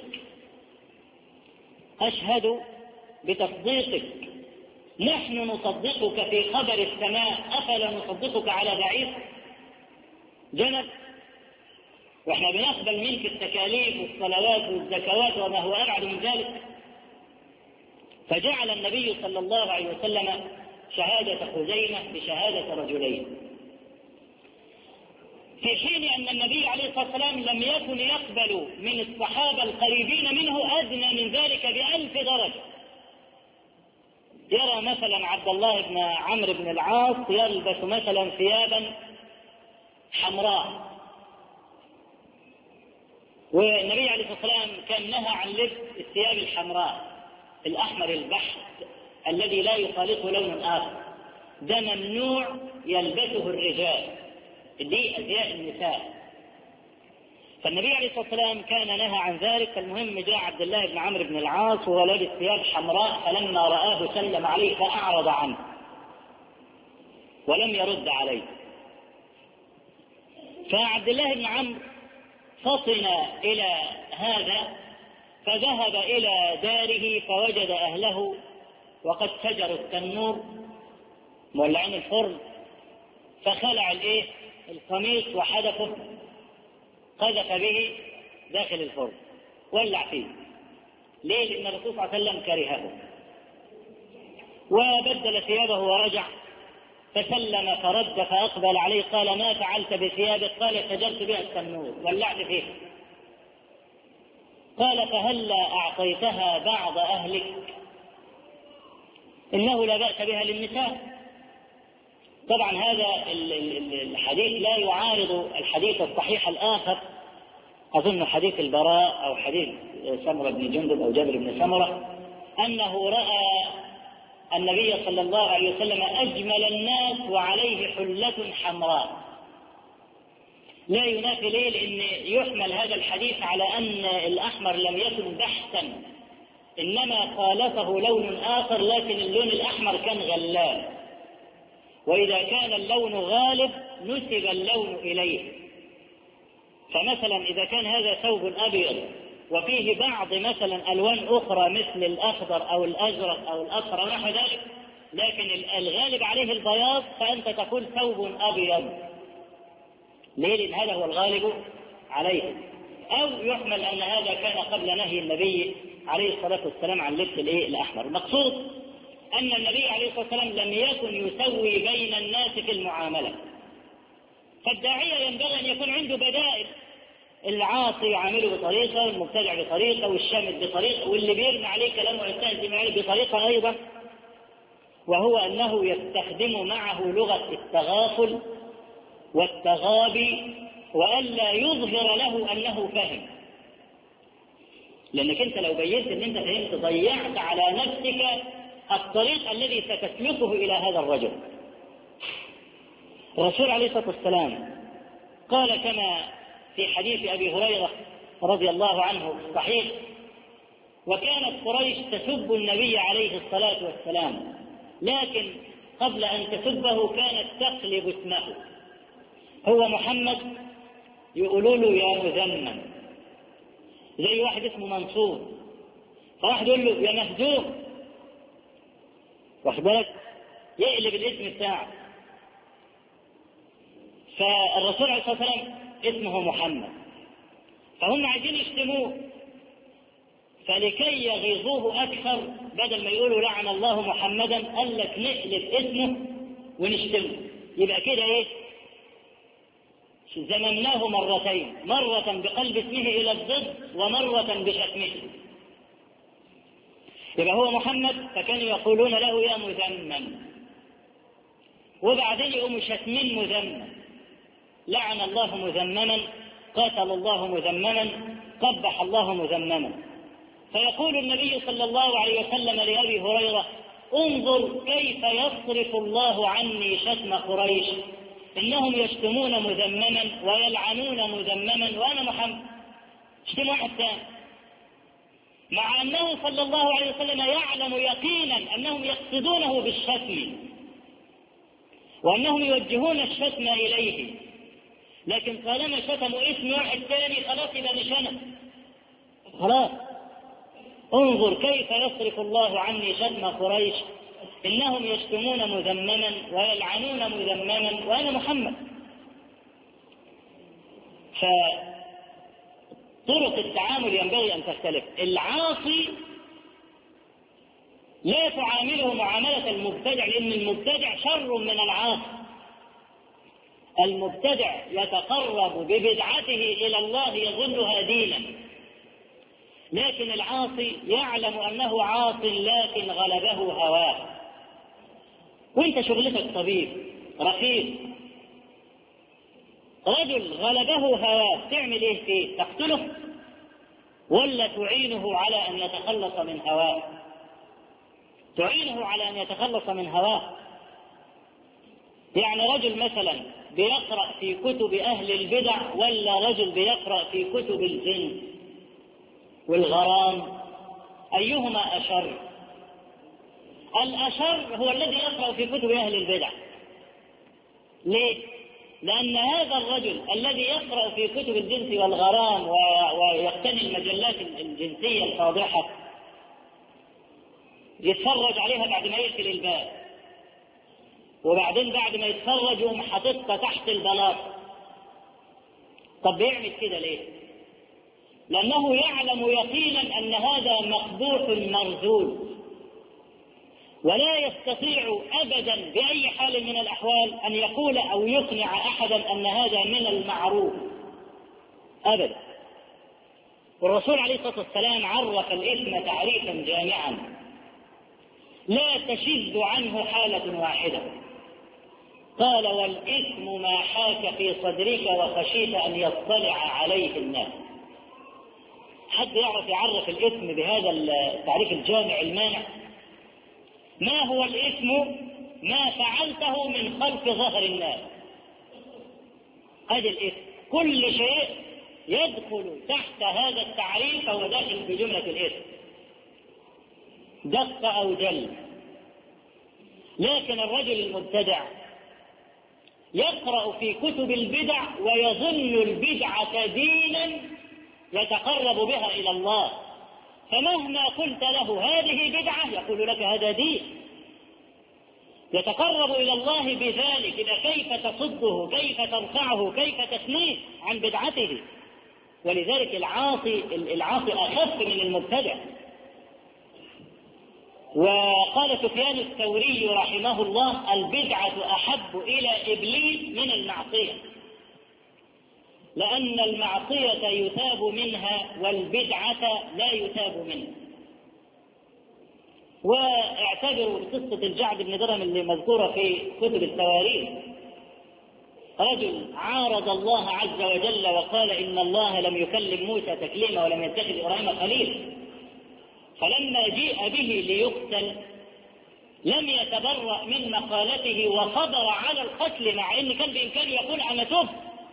أشهد بتصديقك. نحن نصدقك في خبر السماء، أفلا نصدقك على بعير جمل؟ وإحنا بنقبل منك التكاليف والصلوات والزكوات وما هو أبعد من ذلك. فجعل النبي صلى الله عليه وسلم شهادة خزيمة بشهادة رجلين، في حين أن النبي عليه الصلاة والسلام لم يكن يقبل من الصحابة القريبين منه أدنى من ذلك بألف درجة. يرى مثلا عبد الله بن عمرو بن العاص يلبس مثلا ثيابا حمراء، والنبي عليه الصلاة والسلام كان نهى عن لبس الثياب الحمراء، الأحمر البحت الذي لا يخالطه لون آخر، ده ممنوع يلبسه الرجال، دي أزياء النساء. فالنبي عليه الصلاة والسلام كان نهى عن ذلك. المهم جاء عبد الله بن عمرو بن العاص وهو لابس ثياب حمراء، فلما رآه سلم عليه فأعرض عنه ولم يرد عليه. فعبد الله بن عمرو فطن إلى هذا فذهب إلى داره فوجد أهله وقد سجروا التنور مولعين الفرن، فخلع الايه القميص وحدفه، قذف به داخل الفرن ولع فيه. ليه؟ لأن الرسول صلى الله عليه وسلم كرهه، وبدل ثيابه ورجع فسلم فرد فأقبل عليه قال: ما فعلت بثيابك؟ قال: سجرت بها التنور، ولعت فيه. قال: فهلا أعطيتها بعض أهلك؟ إنه لا بأس بها للنساء. طبعا هذا الحديث لا يعارض الحديث الصحيح الآخر، أظن حديث البراء أو حديث سمرة بن جندب أو جابر بن سمرة، أنه رأى النبي صلى الله عليه وسلم أجمل الناس وعليه حلة حمراء. لا ينافي ليه؟ لأن يحمل هذا الحديث على أن الأحمر لم يكن بحثا، إنما خالفه لون آخر، لكن اللون الأحمر كان غلاب، وإذا كان اللون غالب نسب اللون إليه. فمثلا إذا كان هذا ثوب أبيض وفيه بعض مثلا ألوان أخرى مثل الأخضر أو الأزرق أو الأصفر ونحو ذلك، لكن الغالب عليه البياض، فأنت تقول ثوب أبيض. ليه؟ لأن هذا هو الغالب عليه. أو يحمل أن هذا كان قبل نهي النبي عليه الصلاة والسلام عن لبس الإيه الأحمر. المقصود أن النبي عليه الصلاة والسلام لم يكن يسوي بين الناس في المعاملة، فالداعية ينبغي أن يكون عنده بدائل. العاصي يعامله بطريقة، المبتدع بطريقة، والشامت بطريقة، واللي بيرمي عليه كلامه ويستهزئ عليه بطريقة أيضا، وهو أنه يستخدم معه لغة التغافل والتغابي، وألا يظهر له أنه فهم. لأنك أنت لو بينت أن أنت فهمت ضيعت على نفسك الطريق الذي ستسلكه إلى هذا الرجل. الرسول عليه الصلاة والسلام قال كما في حديث أبي هريرة رضي الله عنه الصحيح: وكانت قريش تسب النبي عليه الصلاة والسلام، لكن قبل أن تسبه كانت تقلب اسمه. هو محمد يقولوا له يا مذمم، زي واحد اسمه منصور، فواحد يقول له يا مهزوم، واخد بالك، يقلب الاسم بتاعه. فالرسول عليه الصلاة والسلام اسمه محمد، فهم عايزين يشتموه، فلكي يغيظوه أكثر بدل ما يقولوا لعن الله محمدا قال لك نقلب اسمه ونشتمه، يبقى كده ايه؟ زممناه مرتين، مرة بقلب اسمه إلى الضد ومرة بشتمه. يبقى هو محمد فكانوا يقولون له يا مذمم، وبعدين يقوموا شتمين مذمم، لعن الله مذمما، قاتل الله مذمما، قبح الله مذمما. فيقول النبي صلى الله عليه وسلم لأبي هريرة: انظر كيف يصرف الله عني شتم قريش، إنهم يشتمون مذمما ويلعنون مذمما وأنا محمد. اشتم واحد ثاني، مع أنه صلى الله عليه وسلم يعلم يقينا أنهم يقصدونه بالشتم وأنهم يوجهون الشتم إليه، لكن طالما شتموا اسم واحد ثاني خلاص يبقى مش أنا، خلاص. انظر كيف يصرف الله عني شتم قريش، إنهم يشتمون مذمما ويلعنون مذمما وأنا محمد. فطرق التعامل ينبغي أن تختلف. العاصي لا تعامله معاملة المبتدع، لأن المبتدع شر من العاصي. المبتدع يتقرب ببدعته إلى الله يظنها دينا، لكن العاصي يعلم أنه عاص لكن غلبه هواه. وانت شغلتك طبيب رخيص، رجل غلبه هواه، تعمل ايه فيه؟ تقتله ولا تعينه على ان يتخلص من هواه؟ تعينه على ان يتخلص من هواه. يعني رجل مثلا بيقرأ في كتب اهل البدع ولا رجل بيقرأ في كتب الجن والغرام، ايهما اشر؟ الأشر هو الذي يقرأ في كتب أهل البدع. ليه؟ لأن هذا الرجل الذي يقرأ في كتب الجنس والغرام ويقتني المجلات الجنسية الفاضحة يتفرج عليها بعد ما يقفل الباب، وبعدين بعد ما يتفرج يقوم حاططها تحت البلاط. طب بيعمل كده ليه؟ لأنه يعلم يقينا أن هذا مقبوح مرذول، ولا يستطيع أبدا بأي حال من الأحوال أن يقول أو يقنع أحدا أن هذا من المعروف أبدا. والرسول عليه الصلاة والسلام عرف الإثم تعريفا جامعا لا تشذ عنه حالة واحدة. قال: والإثم ما حاك في صدرك وخشيت أن يطلع عليه الناس. حد يعرف يعرف الإثم بهذا التعريف الجامع المانع؟ ما هو الإثم؟ ما فعلته من خلف ظهر الناس. هذا الإثم، كل شيء يدخل تحت هذا التعريف فهو داخل في جملة الإثم، دق أو جل. لكن الرجل المبتدع يقرأ في كتب البدع ويظن البدعة دينا يتقرب بها إلى الله، فمهما قلت له هذه بدعة يقول لك هذا دين، يتقرب إلى الله بذلك. إذا كيف تصده، كيف ترفعه، كيف تثنيه عن بدعته. ولذلك العاصي العاصي أخف من المبتدع. وقال سفيان الثوري رحمه الله: البدعة أحب إلى إبليس من المعصية، لأن المعصية يتاب منها والبدعة لا يتاب منها. واعتبروا قصة الجعد بن درهم اللي مذكورة في كتب التواريخ. رجل عارض الله عز وجل وقال: إن الله لم يكلم موسى تكليما ولم يتخذ إبراهيم خليلا. فلما جيء به ليقتل لم يتبرأ من مقالته وصبر على القتل، مع أن كان بإمكانه يقول أنا تبت،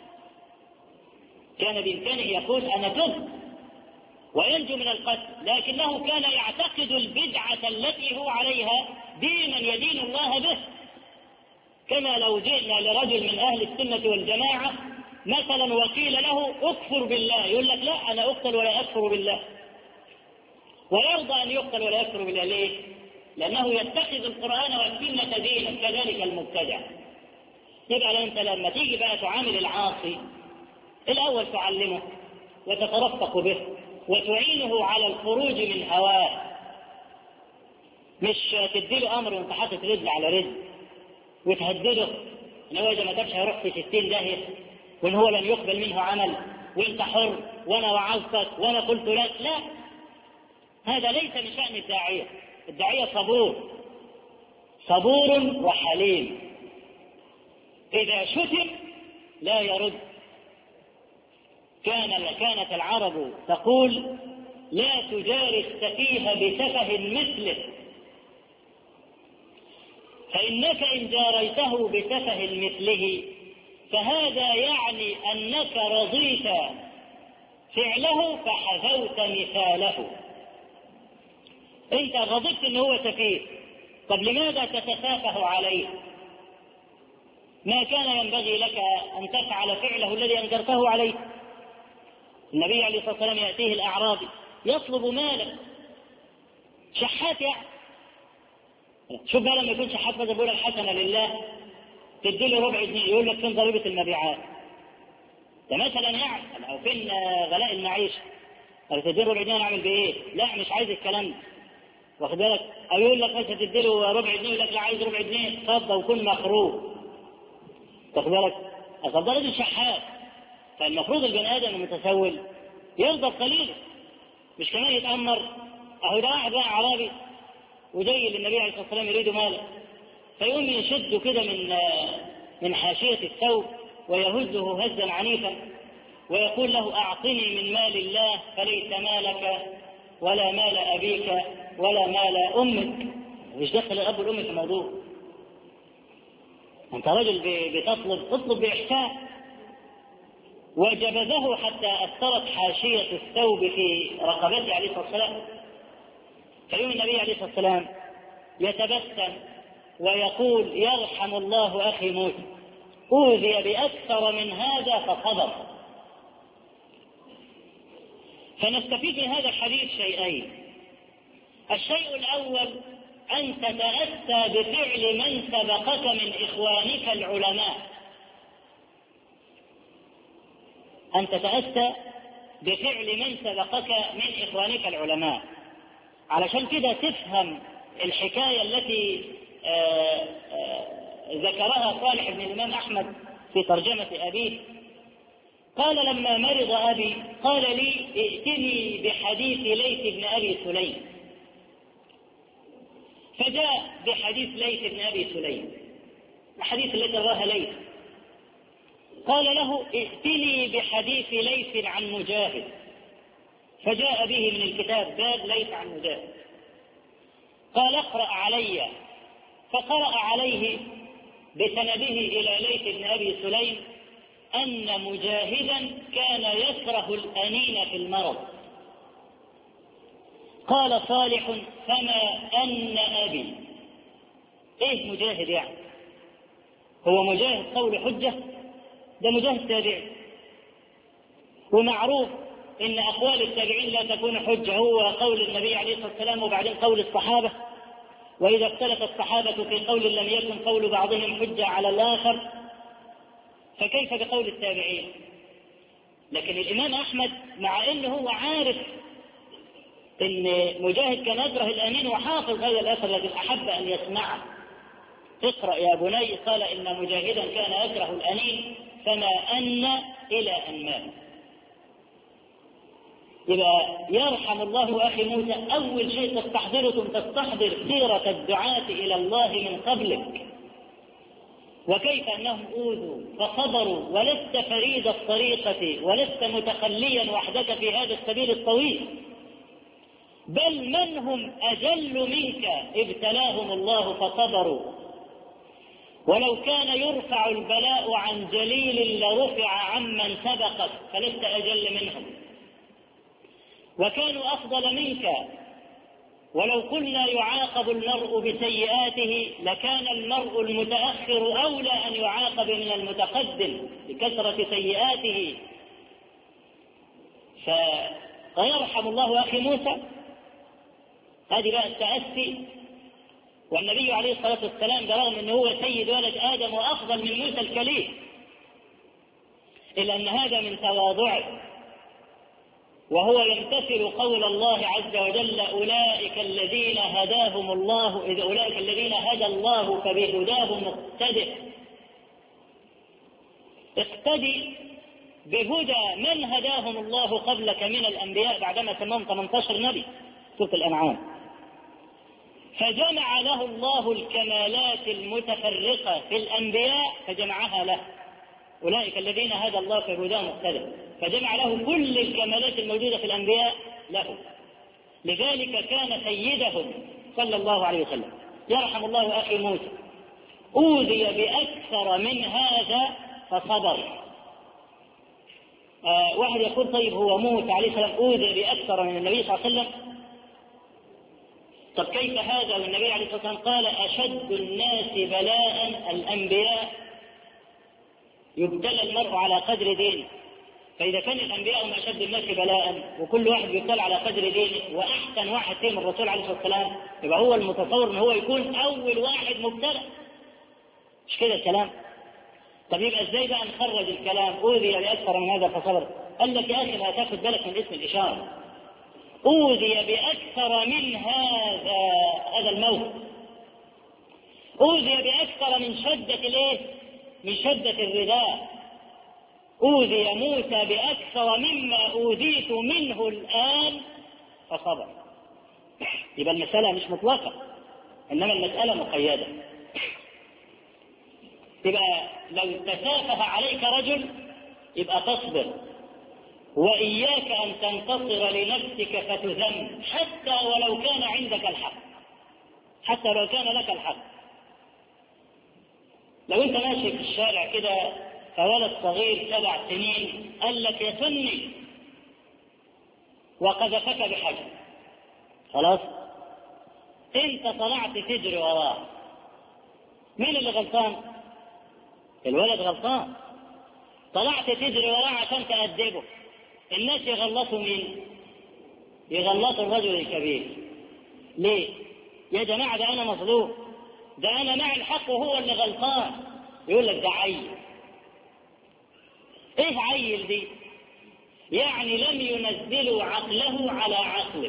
كان بإمكانه يقول أنا تبت وينجو من القتل، لكنه كان يعتقد البدعة التي هو عليها دينا يدين الله به. كما لو جئنا لرجل من أهل السنة والجماعة مثلا وقيل له اكفر بالله، يقول لك لا أنا أقتل ولا أكفر بالله، ويرضى أن يقتل ولا يكفر بالله. ليه؟ لأنه يتخذ القرآن والسنة دينا. كذلك المبتدع. يبقى أنت لما تيجي بقى تعامل العاصي الأول تعلمه وتترفق به وتعينه على الخروج من هواه، مش تديله أمر وانت حاطط رزق على رزق وتهدده إن هو إذا ما تبش هيروح في ستين داهية وإن هو لن يقبل منه عمل وانت حر وأنا وعظتك وأنا قلت لك. لا، هذا ليس من شأن الداعية. الداعية صبور صبور وحليم. إذا شتم لا يرد. كان كانت العرب تقول: لا تجاري السفيه بسفه مثله، فإنك إن جاريته بسفه مثله فهذا يعني أنك رضيت فعله فحذوت مثاله. انت غضبت ان هو سفيه، طب لماذا تتسافه عليه؟ ما كان ينبغي لك ان تفعل فعله الذي انكرته عليه. النبي عليه الصلاه والسلام ياتيه الاعرابي يطلب مالا، شحات يعني. شوف بقى لما يكون شحات مثلا بيقول الحسنه لله تدي له ربع جنيه يقول لك فين ضريبه المبيعات؟ ده مثلا يعني، او فين غلاء المعيشه؟ طب تدي له ربع جنيه نعمل بايه؟ لا مش عايز الكلام ده، واخد بالك؟ او يقول لك مثلا تدي له ربع جنيه يقول لك لا عايز ربع جنيه اتفضل وكن مخروج، واخد بالك؟ اصل راجل شحات، فالمفروض البني ادم المتسول يرضى بقليله مش كمان يتامر. اهو ده واحد بقى اعرابي وجاي للنبي عليه الصلاه والسلام يريد ماله، فيقوم يشده كده من من حاشيه الثوب ويهزه هزا عنيفا ويقول له: اعطني من مال الله فليس مالك ولا مال ابيك ولا مال امك. مش دخل الاب والام في الموضوع. انت رجل بتطلب تطلب باحسان. وجبذه حتى اثرت حاشيه الثوب في رقبته عليه الصلاه والسلام. فيوم النبي عليه الصلاه والسلام يتبسم ويقول: يرحم الله اخي موسى. أوذي بأكثر من هذا فصبر. فنستفيد من هذا الحديث شيئين. الشيء الأول أن تتأسى بفعل من سبقك من إخوانك العلماء، أن تتأسى بفعل من سبقك من إخوانك العلماء، علشان كده تفهم الحكاية التي آآ آآ ذكرها صالح بن الإمام أحمد في ترجمة أبيه. قال لما مرض أبي قال لي ائتني بحديث ليث بن أبي سليم، فجاء بحديث ليث بن أبي سليم، الحديث الذي رواها ليث. قال له ائتني بحديث ليث عن مجاهد، فجاء به من الكتاب باب ليث عن مجاهد. قال اقرأ علي، فقرأ عليه بسنده إلى ليث بن أبي سليم أن مجاهدا كان يكره الأنين في المرض. قال صالح فما أن أبي، إيه مجاهد يعني؟ هو مجاهد قول حجة؟ ده مجاهد تابعي، ومعروف إن أقوال التابعين لا تكون حجة، هو قول النبي عليه الصلاة والسلام وبعدين قول الصحابة، وإذا اختلف الصحابة في قول لم يكن قول بعضهم حجة على الآخر، فكيف بقول التابعين؟ لكن الإمام أحمد مع أنه هو عارف أن مجاهد كان يكره الأنين وحافظ هذا الأثر الذي أحب أن يسمعه، اقرأ يا بني، قال إن مجاهدا كان يكره الأنين فما أن إلى أن مات. يبقى يرحم الله أخي موسى، أول شيء تستحضره تستحضر سيرة الدعاة إلى الله من قبلك، وكيف أنهم أوذوا فصبروا، ولست فريد الطريقة ولست متخليا وحدك في هذا السبيل الطويل، بل من هم أجل منك ابتلاهم الله فصبروا، ولو كان يرفع البلاء عن جليل لرفع عمن سبقك فلست أجل منهم، وكانوا أفضل منك، ولو قلنا يعاقب المرء بسيئاته لكان المرء المتأخر أولى أن يعاقب من المتقدم بكثرة سيئاته. فيرحم الله أخي موسى، هذه بقى التأسي. والنبي عليه الصلاة والسلام برغم أنه هو سيد ولد آدم وأفضل من موسى الكليم، إلا أن هذا من تواضعه، وهو يمتثل قول الله عز وجل أولئك الذين هداهم الله، إذا أولئك الذين هدى الله فبهداه مقتدئ. اقتدي بهدى من هداهم الله قبلك من الأنبياء بعدما سماهم ثمانية عشر نبي، سورة الأنعام. فجمع له الله الكمالات المتفرقة في الأنبياء فجمعها له، أولئك الذين هدى الله فبهداه مقتدئ، فجمع له كل الكمالات الموجودة في الأنبياء له. لذلك كان سيدهم صلى الله عليه وسلم. يرحم الله أخي موسى، أوذي بأكثر من هذا فصبر. آه واحد يقول طيب هو موسى عليه السلام أوذي بأكثر من النبي صلى الله عليه وسلم؟ طب كيف هذا والنبي عليه الصلاة والسلام قال أشد الناس بلاء الأنبياء، يبتلى المرء على قدر دينه. فإذا كان الأنبياء هم أشد الناس بلاء وكل واحد يبتلى على قدر دينه، وأحسن واحد فيهم الرسول عليه الصلاة والسلام، يبقى هو المتصور أن هو يكون أول واحد مبتلى، مش كده الكلام؟ طب يبقى إزاي بقى نخرج الكلام أوذي بأكثر من هذا فصبر؟ قال لك يا أخي لا تاخذ بالك من اسم الإشارة، أوذي بأكثر من هذا هذا الموت، أوذي بأكثر من شدة الإيه؟ من شدة الرداء. أوذي موسى بأكثر مما أوذيت منه الآن فصبر. يبقى المسألة مش مطلقة، إنما المسألة مقيدة. يبقى لو تسافه عليك رجل يبقى تصبر، وإياك أن تنتصر لنفسك فتذم حتى ولو كان عندك الحق، حتى لو كان لك الحق. لو أنت ماشي في الشارع كده فولد صغير سبع سنين قال لك يا سني وقذفك بحجر، خلاص أنت طلعت تجري وراه، مين اللي غلطان؟ الولد غلطان، طلعت تجري وراه عشان تأدبه، الناس يغلطوا مين؟ يغلطوا الرجل الكبير. ليه؟ يا جماعة ده أنا مظلوم، ده أنا معي الحق وهو اللي غلطان. يقول لك ده عيل. إيه عيل دي؟ يعني لم ينزلوا عقله على عقلك،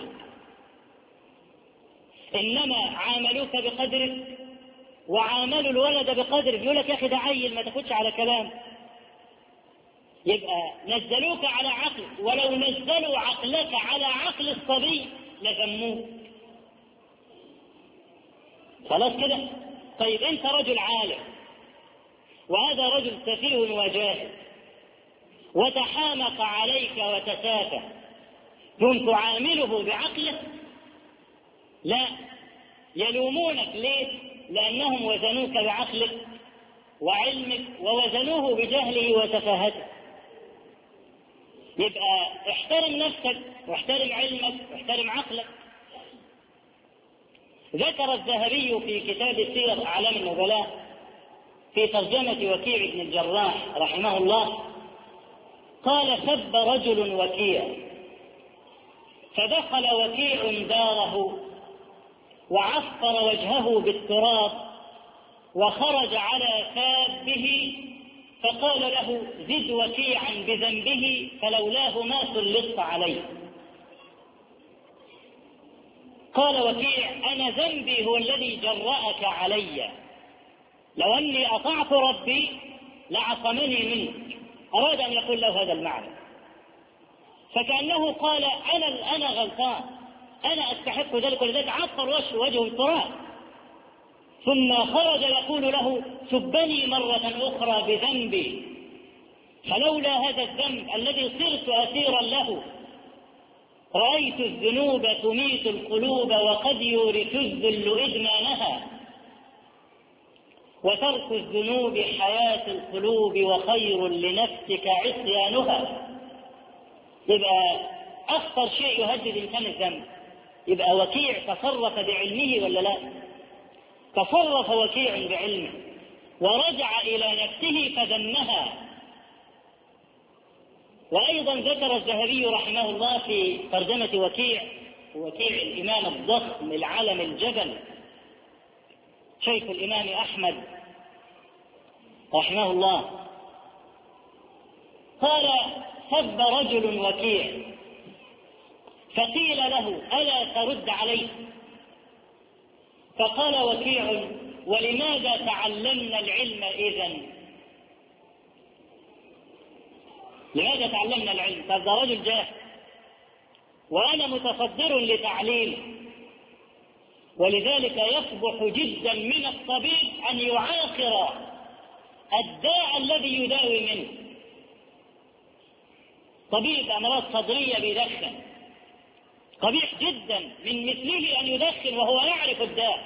إنما عاملوك بقدرك وعاملوا الولد بقدرك. يقول لك يا أخي ده عيل، ما تاخدش على كلام. يبقى نزلوك على عقلك، ولو نزلوا عقلك على عقل الصبي لذموك. خلاص كده؟ طيب أنت رجل عالم وهذا رجل سفيه وجاهل وتحامق عليك وتسافه، ثم تعامله بعقله؟ لا، يلومونك. ليه؟ لأنهم وزنوك بعقلك وعلمك ووزنوه بجهله وسفاهته. يبقى احترم نفسك واحترم علمك واحترم عقلك. ذكر الذهبي في كتاب سير أعلام النبلاء في ترجمة وكيع بن الجراح رحمه الله، قال: سب رجل وكيع، فدخل وكيع داره وعفر وجهه بالتراب وخرج على سابه، فقال له: زد وكيعا بذنبه فلولاه ما سلطت عليه. قال وكيع: أنا ذنبي هو الذي جرأك علي، لو أني أطعت ربي لعصمني منك. أراد أن يقول له هذا المعنى، فكأنه قال: أنا أنا غلطان، أنا أستحق ذلك، ولذلك عفر وجهه التراب، ثم خرج يقول له: سبني مرة أخرى بذنبي، فلولا هذا الذنب الذي صرت أسيرا له رأيت الذنوب تميت القلوب وقد يورث الذل إدمانها، وترك الذنوب حياة القلوب وخير لنفسك عصيانها. يبقى أخطر شيء يهدد إمكان الذنب. يبقى وكيع تصرف بعلمه ولا لا؟ تصرف وكيع بعلمه ورجع إلى نفسه فذمها. وأيضا ذكر الذهبي رحمه الله في ترجمة وكيع، وكيع الإمام الضخم العلم الجبل شيخ الإمام أحمد رحمه الله، قال: سب رجل وكيع، فقيل له: ألا ترد عليه؟ فقال وكيع: ولماذا تعلمنا العلم إذن؟ لماذا تعلمنا العلم؟ طب ده رجل جاهل وأنا متصدر لتعليمه، ولذلك يصبح جدا من الطبيب أن يعاقر الداء الذي يداوي منه. طبيب أمراض صدرية بيدخن، قبيح جدا من مثله أن يدخن وهو يعرف الداء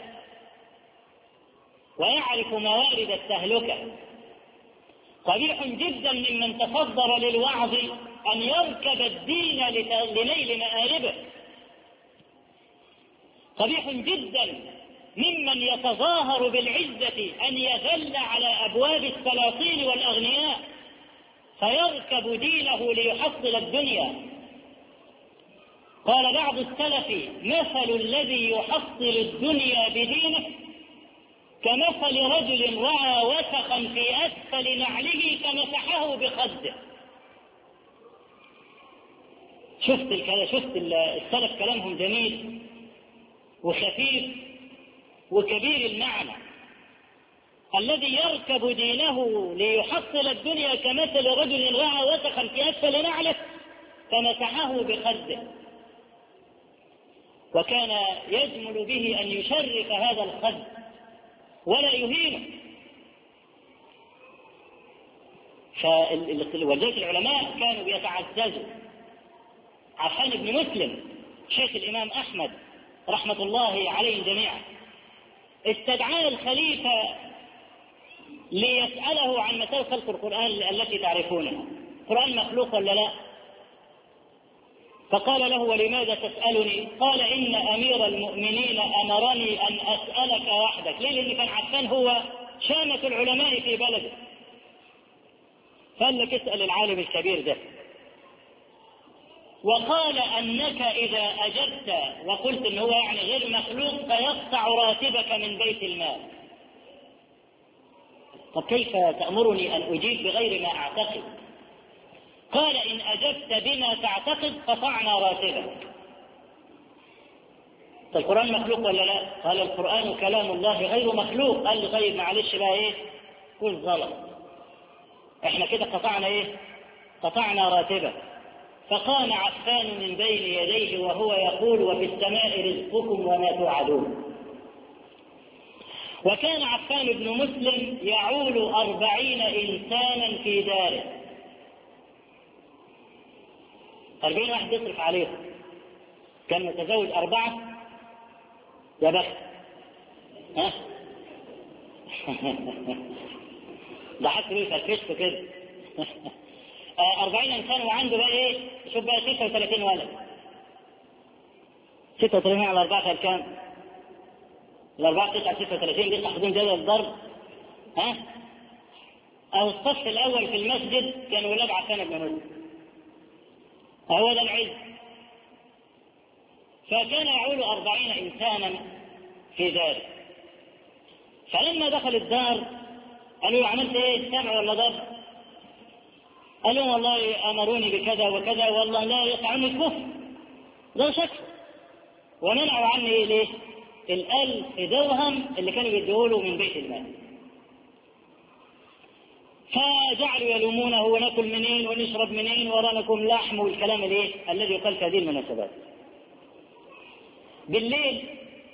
ويعرف موارد التهلكة. قبيح جدا ممن تصدر للوعظ أن يركب الدين لنيل مآربه. قبيح جدا ممن يتظاهر بالعزة أن يذل على أبواب السلاطين والأغنياء فيركب دينه ليحصل الدنيا. قال بعض السلف: مثل الذي يحصل الدنيا بدينه كمثل رجل رأى وسخا في أسفل نعله فمسحه بخده. شفت الكلام، شفت السلف كلامهم جميل وخفيف وكبير المعنى. الذي يركب دينه ليحصل الدنيا كمثل رجل رأى وسخا في أسفل نعله فمسحه بخده، وكان يجمل به أن يشرف هذا الخد ولا يهينه. ولذلك العلماء كانوا بيتعززوا. عفان بن مسلم شيخ الإمام أحمد رحمة الله عليهم جميعا استدعى الخليفة ليسأله عن مسائل خلق القرآن التي تعرفونها، القرآن مخلوق ولا لا؟ فقال له: ولماذا تسألني؟ قال: إن أمير المؤمنين أمرني أن أسألك وحدك. ليه؟ لأن كان عفان هو شامة العلماء في بلده، فقال لك اسأل العالم الكبير ده. وقال أنك إذا أجبت وقلت إن هو يعني غير مخلوق فيقطع راتبك من بيت المال. طب كيف تأمرني أن أجيب بغير ما أعتقد؟ قال إن أجبت بما تعتقد قطعنا راتبك. القرآن مخلوق ولا لا؟ قال القرآن كلام الله غير مخلوق. قال لي طيب معلش بقى إيه؟ قل ظلم. إحنا كده قطعنا إيه؟ قطعنا راتبك. فقام عفان من بين يديه وهو يقول وفي السماء رزقكم وما توعدون. وكان عفان بن مسلم يعول أربعين إنسانا في داره. أربعين واحد يصرف عليهم. كان متزوج أربعة يا بخت. ها؟ ضحكت ليه فركشت كده. أربعين إنسان وعنده بقى إيه؟ شوف بقى ستة وثلاثين ولد. ستة وثلاثين على أربعة كام؟ الأربعة تسعة ستة وثلاثين دي تحضين جدول الضرب. ها؟ أو الصف الأول في المسجد كان ولاد عفان بن مسلم. هو ده العز. فكان يعول أربعين إنسانا في داره. فلما دخل الدار قالوا له عملت إيه؟ سمع ولا ضرب؟ قالوا والله أمروني بكذا وكذا والله لا يسعني الكفر. ده شك. ومنعوا عني إيه ليه؟ الألف درهم اللي كانوا بيديهوله من بيت المال. فجعلوا يلومونه وناكل منين ونشرب منين ورانكم لحم والكلام الايه الذي يقال في هذه المناسبات. بالليل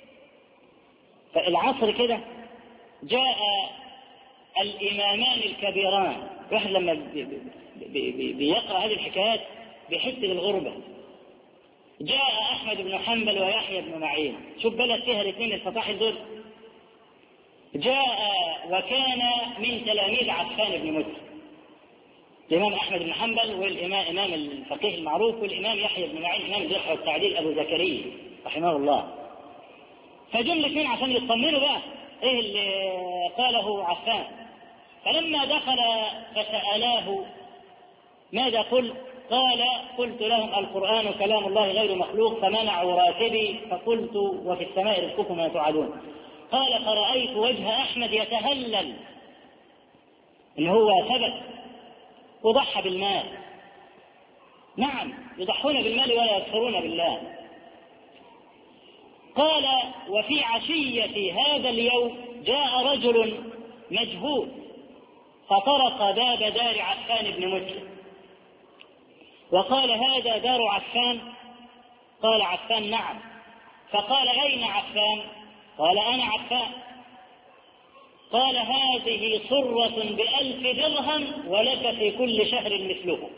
فالعصر كده جاء الإمامان الكبيران. واحد لما بيقرأ هذه الحكايات بيحس بالغربة. جاء أحمد بن حنبل ويحيى بن معين. شوف بلد فيها الاثنين الفطاحل دول. جاء وكان من تلاميذ عفان بن مسلم. الإمام أحمد بن حنبل والإمام إمام الفقيه المعروف والإمام يحيى بن معين إمام الجرح والتعديل أبو زكريا رحمه الله. فجم الاثنين عشان يطمنوا بقى إيه اللي قاله عفان. فلما دخل فسألاه ماذا قلت؟ قال قلت لهم القرآن كلام الله غير مخلوق فمنعوا راتبي فقلت وفي السماء رزقكم ما توعدون. قال فرأيت وجه أحمد يتهلل إن هو ثبت وضحى بالمال. نعم يضحون بالمال ولا يكفرون بالله. قال وفي عشية هذا اليوم جاء رجل مجهول فطرق باب دار عفان بن مسلم وقال هذا دار عفان؟ قال عفان نعم. فقال أين عفان؟ قال أنا عفان. قال هذه صرة بألف درهم ولك في كل شهر مثله.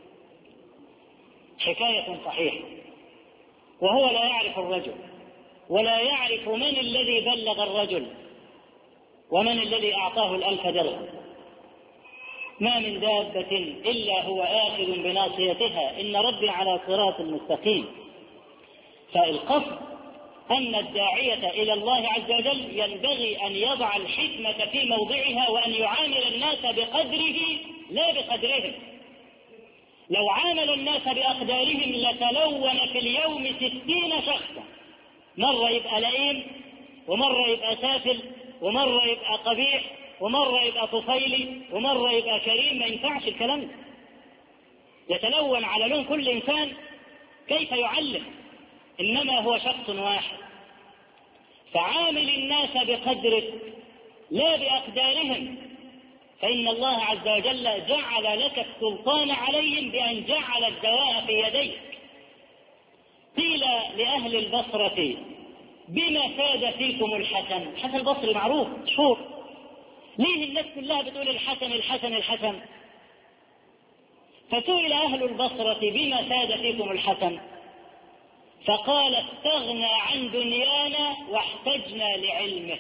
حكاية صحيحة. وهو لا يعرف الرجل ولا يعرف من الذي بلغ الرجل ومن الذي أعطاه الألف درهم. ما من دابة إلا هو آخذ بناصيتها إن ربي على صراط مستقيم. فالقصد أن الداعية إلى الله عز وجل ينبغي أن يضع الحكمة في موضعها وأن يعامل الناس بقدره لا بقدرهم. لو عامل الناس بأقدارهم لتلون في اليوم ستين شخصا. مرة يبقى لئيم ومرة يبقى سافل ومرة يبقى قبيح ومرة يبقى طفيلي ومرة يبقى كريم. ما ينفعش الكلام ده. يتلون على لون كل إنسان كيف يعلم؟ إنما هو شخص واحد. فعامل الناس بقدرك لا بأقدارهم. فإن الله عز وجل جعل لك السلطان عليهم بأن جعل الدواء في يديك. قيل لأهل البصرة بما فاد فيكم الحسن. الحسن البصري معروف مشهور. ليه الناس كلها بتقول الحسن الحسن الحسن؟ فسئل أهل البصرة بما فاد فيكم الحسن؟ فقال استغنى عن دنيانا واحتجنا لعلمه.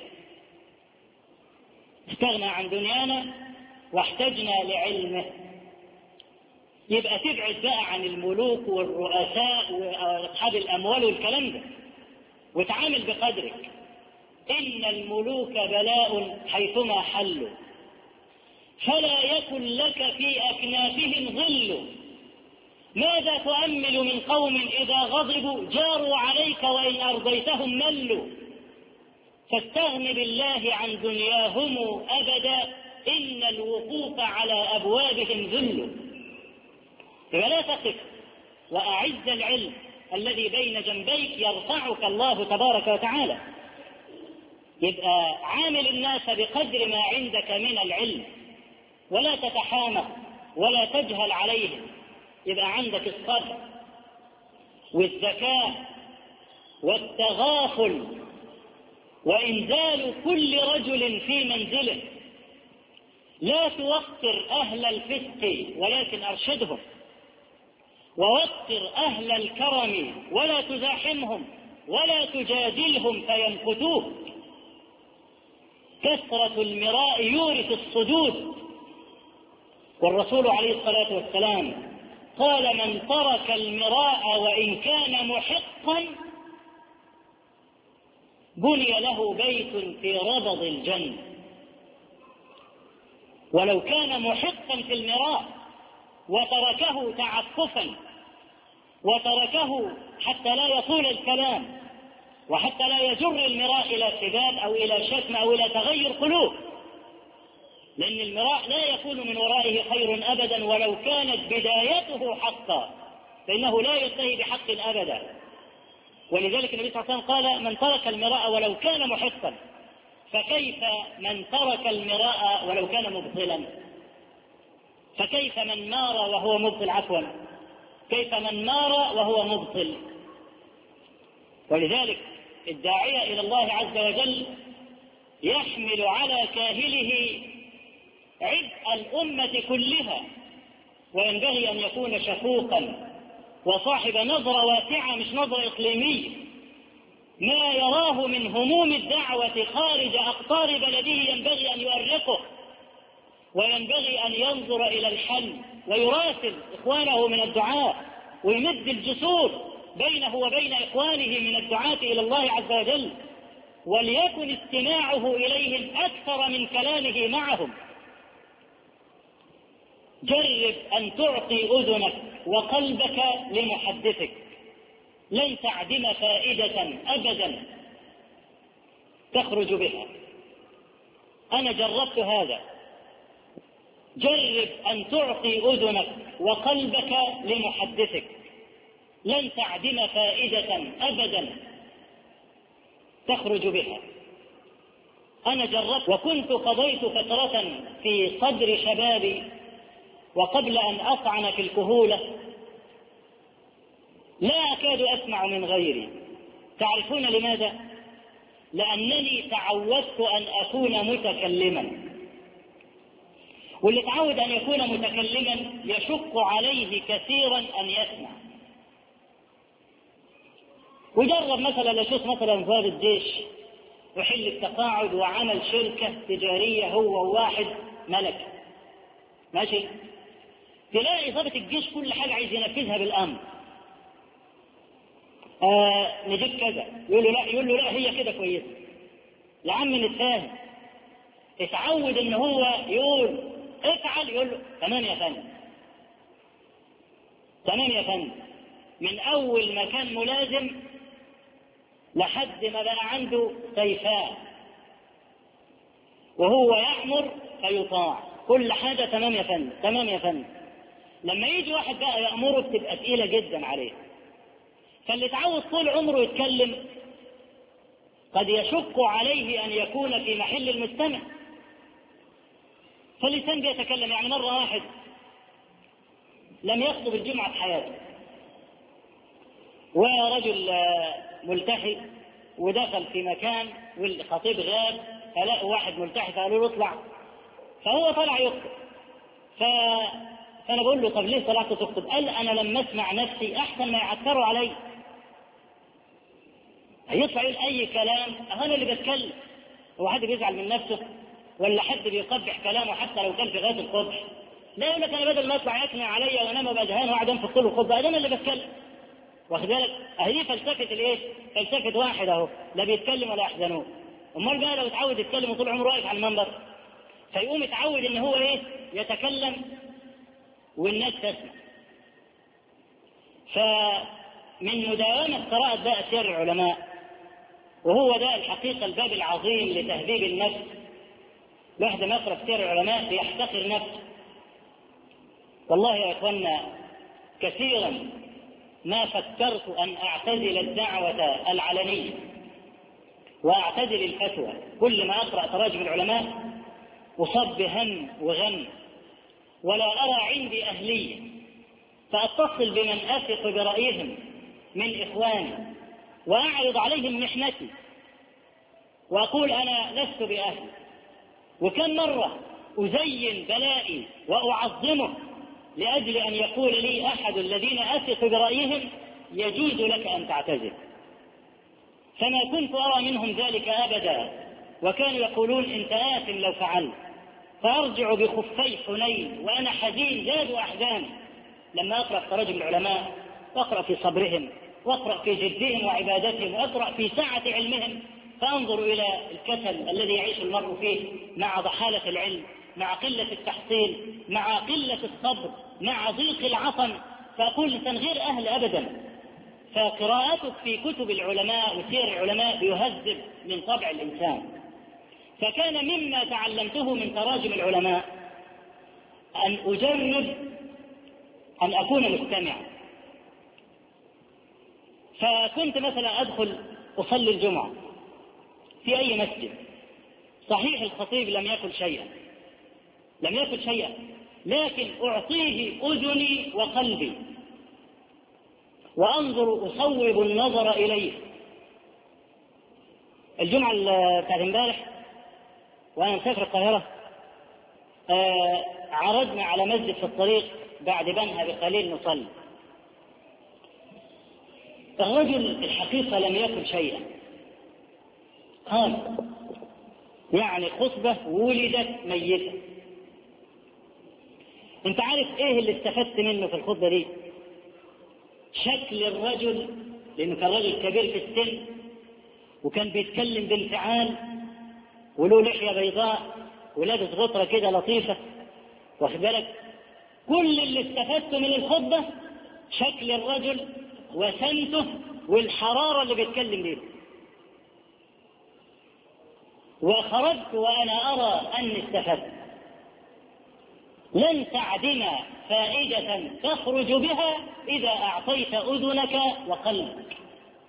استغنى عن دنيانا واحتجنا لعلمه. يبقى تبعد بقى عن الملوك والرؤساء واصحاب الاموال والكلام ده وتعامل بقدرك. ان الملوك بلاء حيثما حلوا فلا يكن لك في أكنافهم ظل. ماذا تؤمل من قوم إذا غضبوا جاروا عليك وإن أرضيتهم ملوا. فاستغن بالله عن دنياهم أبدا، إن الوقوف على أبوابهم ذل. فلا تقف وأعز العلم الذي بين جنبيك يرفعك الله تبارك وتعالى. يبقى عامل الناس بقدر ما عندك من العلم، ولا تتحامق ولا تجهل عليهم. يبقى عندك الصبر والذكاء والتغافل وإنزال كل رجل في منزله. لا توقر أهل الفسق ولكن أرشدهم، ووقر أهل الكرم ولا تزاحمهم ولا تجادلهم فينكتوك. كثرة المراء يورث الصدود. والرسول عليه الصلاة والسلام قال: من ترك المراء وإن كان محقا بني له بيت في ربض الجنة. ولو كان محقا في المراء وتركه تعففا وتركه حتى لا يطول الكلام وحتى لا يجر المراء إلى سباب أو إلى شتم أو إلى تغير قلوب، لأن المراء لا يكون من ورائه خير أبدا ولو كانت بدايته حقا، فإنه لا ينتهي بحق أبدا. ولذلك النبي صلى الله عليه وسلم قال: من ترك المراء ولو كان محقا. فكيف من ترك المراء ولو كان مبطلا؟ فكيف من مار وهو مبطل؟ عفوا، كيف من مار وهو مبطل؟ ولذلك الداعية إلى الله عز وجل يحمل على كاهله عبء الأمة كلها، وينبغي أن يكون شفوقا وصاحب نظرة واسعة مش نظرة إقليمية. ما يراه من هموم الدعوة خارج أقطار بلده ينبغي أن يؤرقه، وينبغي أن ينظر إلى الحل ويراسل إخوانه من الدعاء ويمد الجسور بينه وبين إخوانه من الدعاة إلى الله عز وجل، وليكن استماعه إليهم أكثر من كلامه معهم. جرب أن تعطي أذنك وقلبك لمحدثك، لن تعدم فائدة أبدا تخرج بها. أنا جربت هذا. جرب أن تعطي أذنك وقلبك لمحدثك، لن تعدم فائدة أبدا تخرج بها. أنا جربت وكنت قضيت فترة في صدر شبابي وقبل أن أطعن في الكهولة لا أكاد أسمع من غيري. تعرفون لماذا؟ لأنني تعودت أن أكون متكلما، واللي تعود أن يكون متكلما يشق عليه كثيرا أن يسمع. وجرب مثلا يشوف مثلا ضابط الجيش وحل التقاعد وعمل شركة تجارية هو واحد ملك، ماشي؟ تلاقي ضابط الجيش كل حاجة عايز ينفذها بالأمر. آه نجيب كذا، يقول له لا، يقول له لا هي كده كويسة. يا عم نتفاهم. اتعود ان هو يقول افعل، يقول له تمام يا فندم، تمام يا فندم، من اول ما كان ملازم لحد ما بقى عنده سيفاء وهو يأمر فيطاع، كل حاجة تمام يا فندم، تمام يا فندم. لما يجي واحد بقى يأمره بتبقى تقيلة جدا عليه. فاللي تعود طول عمره يتكلم قد يشق عليه أن يكون في محل المستمع، فاللسان بيتكلم. يعني مرة واحد لم يخطب الجمعة في حياته، ورجل ملتحي ودخل في مكان والخطيب غاب، فلقوا واحد ملتحي فقالوا له اطلع، فهو طلع يخطب. ف... فأنا بقول له طب ليه طلعت تخطب؟ قال أنا لما أسمع نفسي أحسن ما يعكروا علي. هيطلع يقول أي كلام، أنا اللي بتكلم. هو حد بيزعل من نفسه ولا حد بيقبح كلامه حتى لو كان في غاية القبح؟ لا، يقول لك أنا بدل ما يطلع يقنع عليا وأنام بأذهان وأقعد أنفخ له الخطبة، أنا اللي بتكلم. واخد بالك؟ أهي فلسفة الإيه؟ فلسفة واحد أهو، لا بيتكلم ولا يحزنون. أمال بقى لو اتعود يتكلم وطول عمره واقف على المنبر؟ فيقوم يتعود ان هو ايه يتكلم والناس تسمع. فمن مداومة قراءة بقى سير العلماء، وهو ده الحقيقة الباب العظيم لتهذيب النفس. الواحد ما يقرأ سير العلماء بيحتقر نفسه. والله يا إخوانا كثيرا ما فكرت أن أعتزل الدعوة العلنية وأعتزل الفتوى. كل ما أقرأ تراجم العلماء أصاب بهم وغم، ولا أرى عندي أهلية، فأتصل بمن أثق برأيهم من إخواني وأعرض عليهم محنتي وأقول أنا لست بأهل. وكم مرة أزين بلائي وأعظمه لأجل أن يقول لي أحد الذين أثق برأيهم يجوز لك أن تعتزل، فما كنت أرى منهم ذلك أبدا، وكانوا يقولون أنت آثم لو فعلت. فأرجع بخفي حنين وأنا حزين زاد أحزاني لما أقرأ تراجم العلماء وأقرأ في صبرهم وأقرأ في جدهم وعبادتهم وأقرأ في سعة علمهم، فأنظر إلى الكسل الذي يعيش المرء فيه مع ضحالة العلم، مع قلة التحصيل، مع قلة الصبر، مع ضيق العطن، فأقول لسان غير أهل أبدا. فقراءتك في كتب العلماء وسير العلماء بيهذب من طبع الإنسان. فكان مما تعلمته من تراجم العلماء أن أجرب أن أكون مستمعا. فكنت مثلا أدخل أصلي الجمعة في أي مسجد، صحيح الخطيب لم يقل شيئا لم يقل شيئا لكن أعطيه أذني وقلبي وأنظر أصوب النظر إليه. الجمعة بتاعت امبارح وأنا مسافر القاهرة آه عرضنا على مسجد في الطريق بعد بنها بقليل نصلي. الرجل الحقيقة لم يقل شيئا، قال يعني خطبة ولدت ميتة. انت عارف ايه اللي استفدت منه في الخطبة دي؟ شكل الرجل، لانه كان رجل كبير في السن وكان بيتكلم بانفعال وله لحية بيضاء ولابس غطرة كده لطيفة، واخد بالك؟ كل اللي استفدته من الخطبة شكل الرجل وسمته والحرارة اللي بيتكلم بيها. وخرجت وأنا أرى أني استفدت. لن تعدم فائدة تخرج بها إذا أعطيت أذنك وقلبك.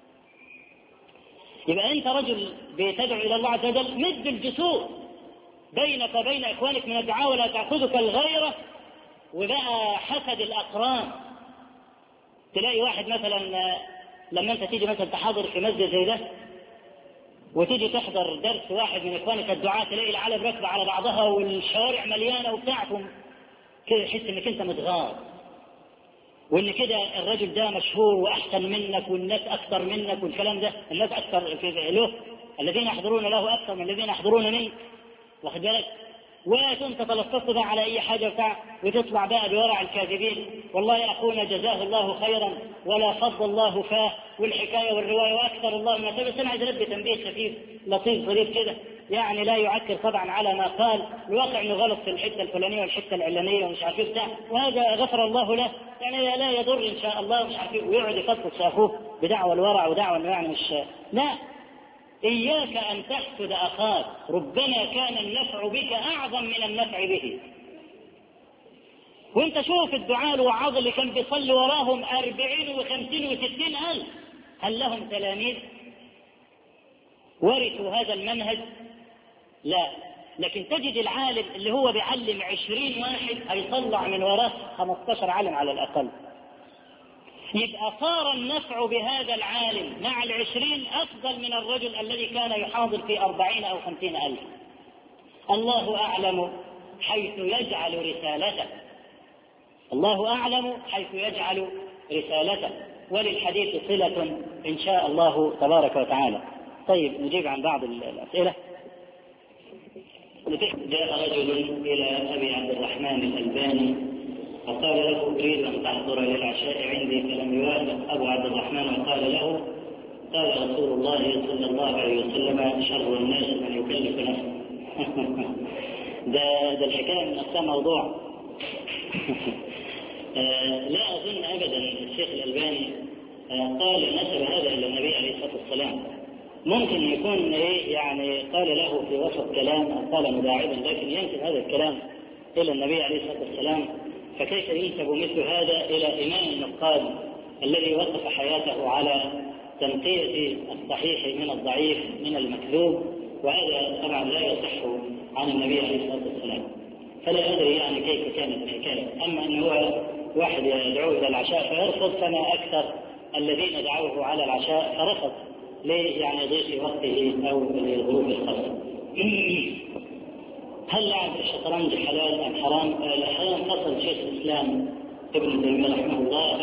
يبقى أنت رجل بتدعو إلى الله عز وجل، مد الجسور بينك وبين إخوانك من الدعاء ولا تأخذك الغيرة وبقى حسد الأقران. تلاقي واحد مثلا لما أنت تيجي مثلا تحاضر في مسجد زي ده وتيجي تحضر درس واحد من إخوانك الدعاء، تلاقي العالم راكبة على بعضها والشوارع مليانة وبتاعكم كده، تحس إنك أنت متغاظ وإن كده الرجل ده مشهور وأحسن منك والناس أكثر منك والكلام ده. الناس أكثر في له، الذين يحضرون له أكثر من الذين يحضرون منك، واخد بالك؟ وكنت تلطفت بقى على أي حاجة بتاع وتطلع بقى بورع الكاذبين. والله يا أخونا جزاه الله خيرا ولا فض الله فاه والحكاية والرواية وأكثر الله ما تبي. بس أنا عايز أنبه تنبيه خفيف لطيف ظريف كده، يعني لا يعكر طبعا على ما قال. الواقع إنه غلط في الحتة الفلانية والحتة العلانية ومش عارف إيه بتاع، وهذا غفر الله له، يعني لا يضر إن شاء الله مش عارف إيه، ويقعد يفضفض شافوه بدعوى الورع ودعوى إنه يعني مش لا. إياك أن تحسد أخاك، ربما كان النفع بك أعظم من النفع به. وانت شوف الدعاء الوعاظ اللي كان بيصلي وراهم أربعين وخمسين وستين ألف، هل لهم تلاميذ ورثوا هذا المنهج؟ لا. لكن تجد العالم اللي هو بيعلم عشرين واحد هيطلع من وراه خمستاشر عالم على الأقل. يبقى صار النفع بهذا العالم مع العشرين أفضل من الرجل الذي كان يحاضر في أربعين أو خمسين ألف. الله أعلم حيث يجعل رسالته، الله أعلم حيث يجعل رسالته، وللحديث صلة إن شاء الله تبارك وتعالى. طيب نجيب عن بعض الأسئلة. جاء رجل إلى أبي عبد الرحمن الألباني فقال له أريد أن تحضر للعشاء عندي، فلم يوافق أبو عبد الرحمن وقال له قال رسول الله صلى الله عليه وسلم شر الناس من يكلف نفسه. ده ده الحكاية من نفسها موضوع. لا أظن أبدا الشيخ الألباني قال نسب هذا إلى النبي عليه الصلاة والسلام. ممكن يكون إيه يعني قال له في وسط كلام أو قال مداعبا، لكن ينسب هذا الكلام إلى النبي عليه الصلاة والسلام، فكيف ينسب مثل هذا إلى إمام النقاد الذي وقف حياته على تنقية الصحيح من الضعيف من المكذوب؟ وهذا طبعا لا يصح عن النبي عليه الصلاة والسلام. فلا أدري يعني كيف كانت الحكاية. أما أنه هو واحد يدعوه إلى العشاء فيرفض، فما أكثر الذين دعوه على العشاء فرفض ليه يعني ضيق وقته أو للظروف الخاصة. هل لعب الشطرنج حلال أم حرام؟ الحرام فصل شيخ الإسلام ابن تيمية رحمه الله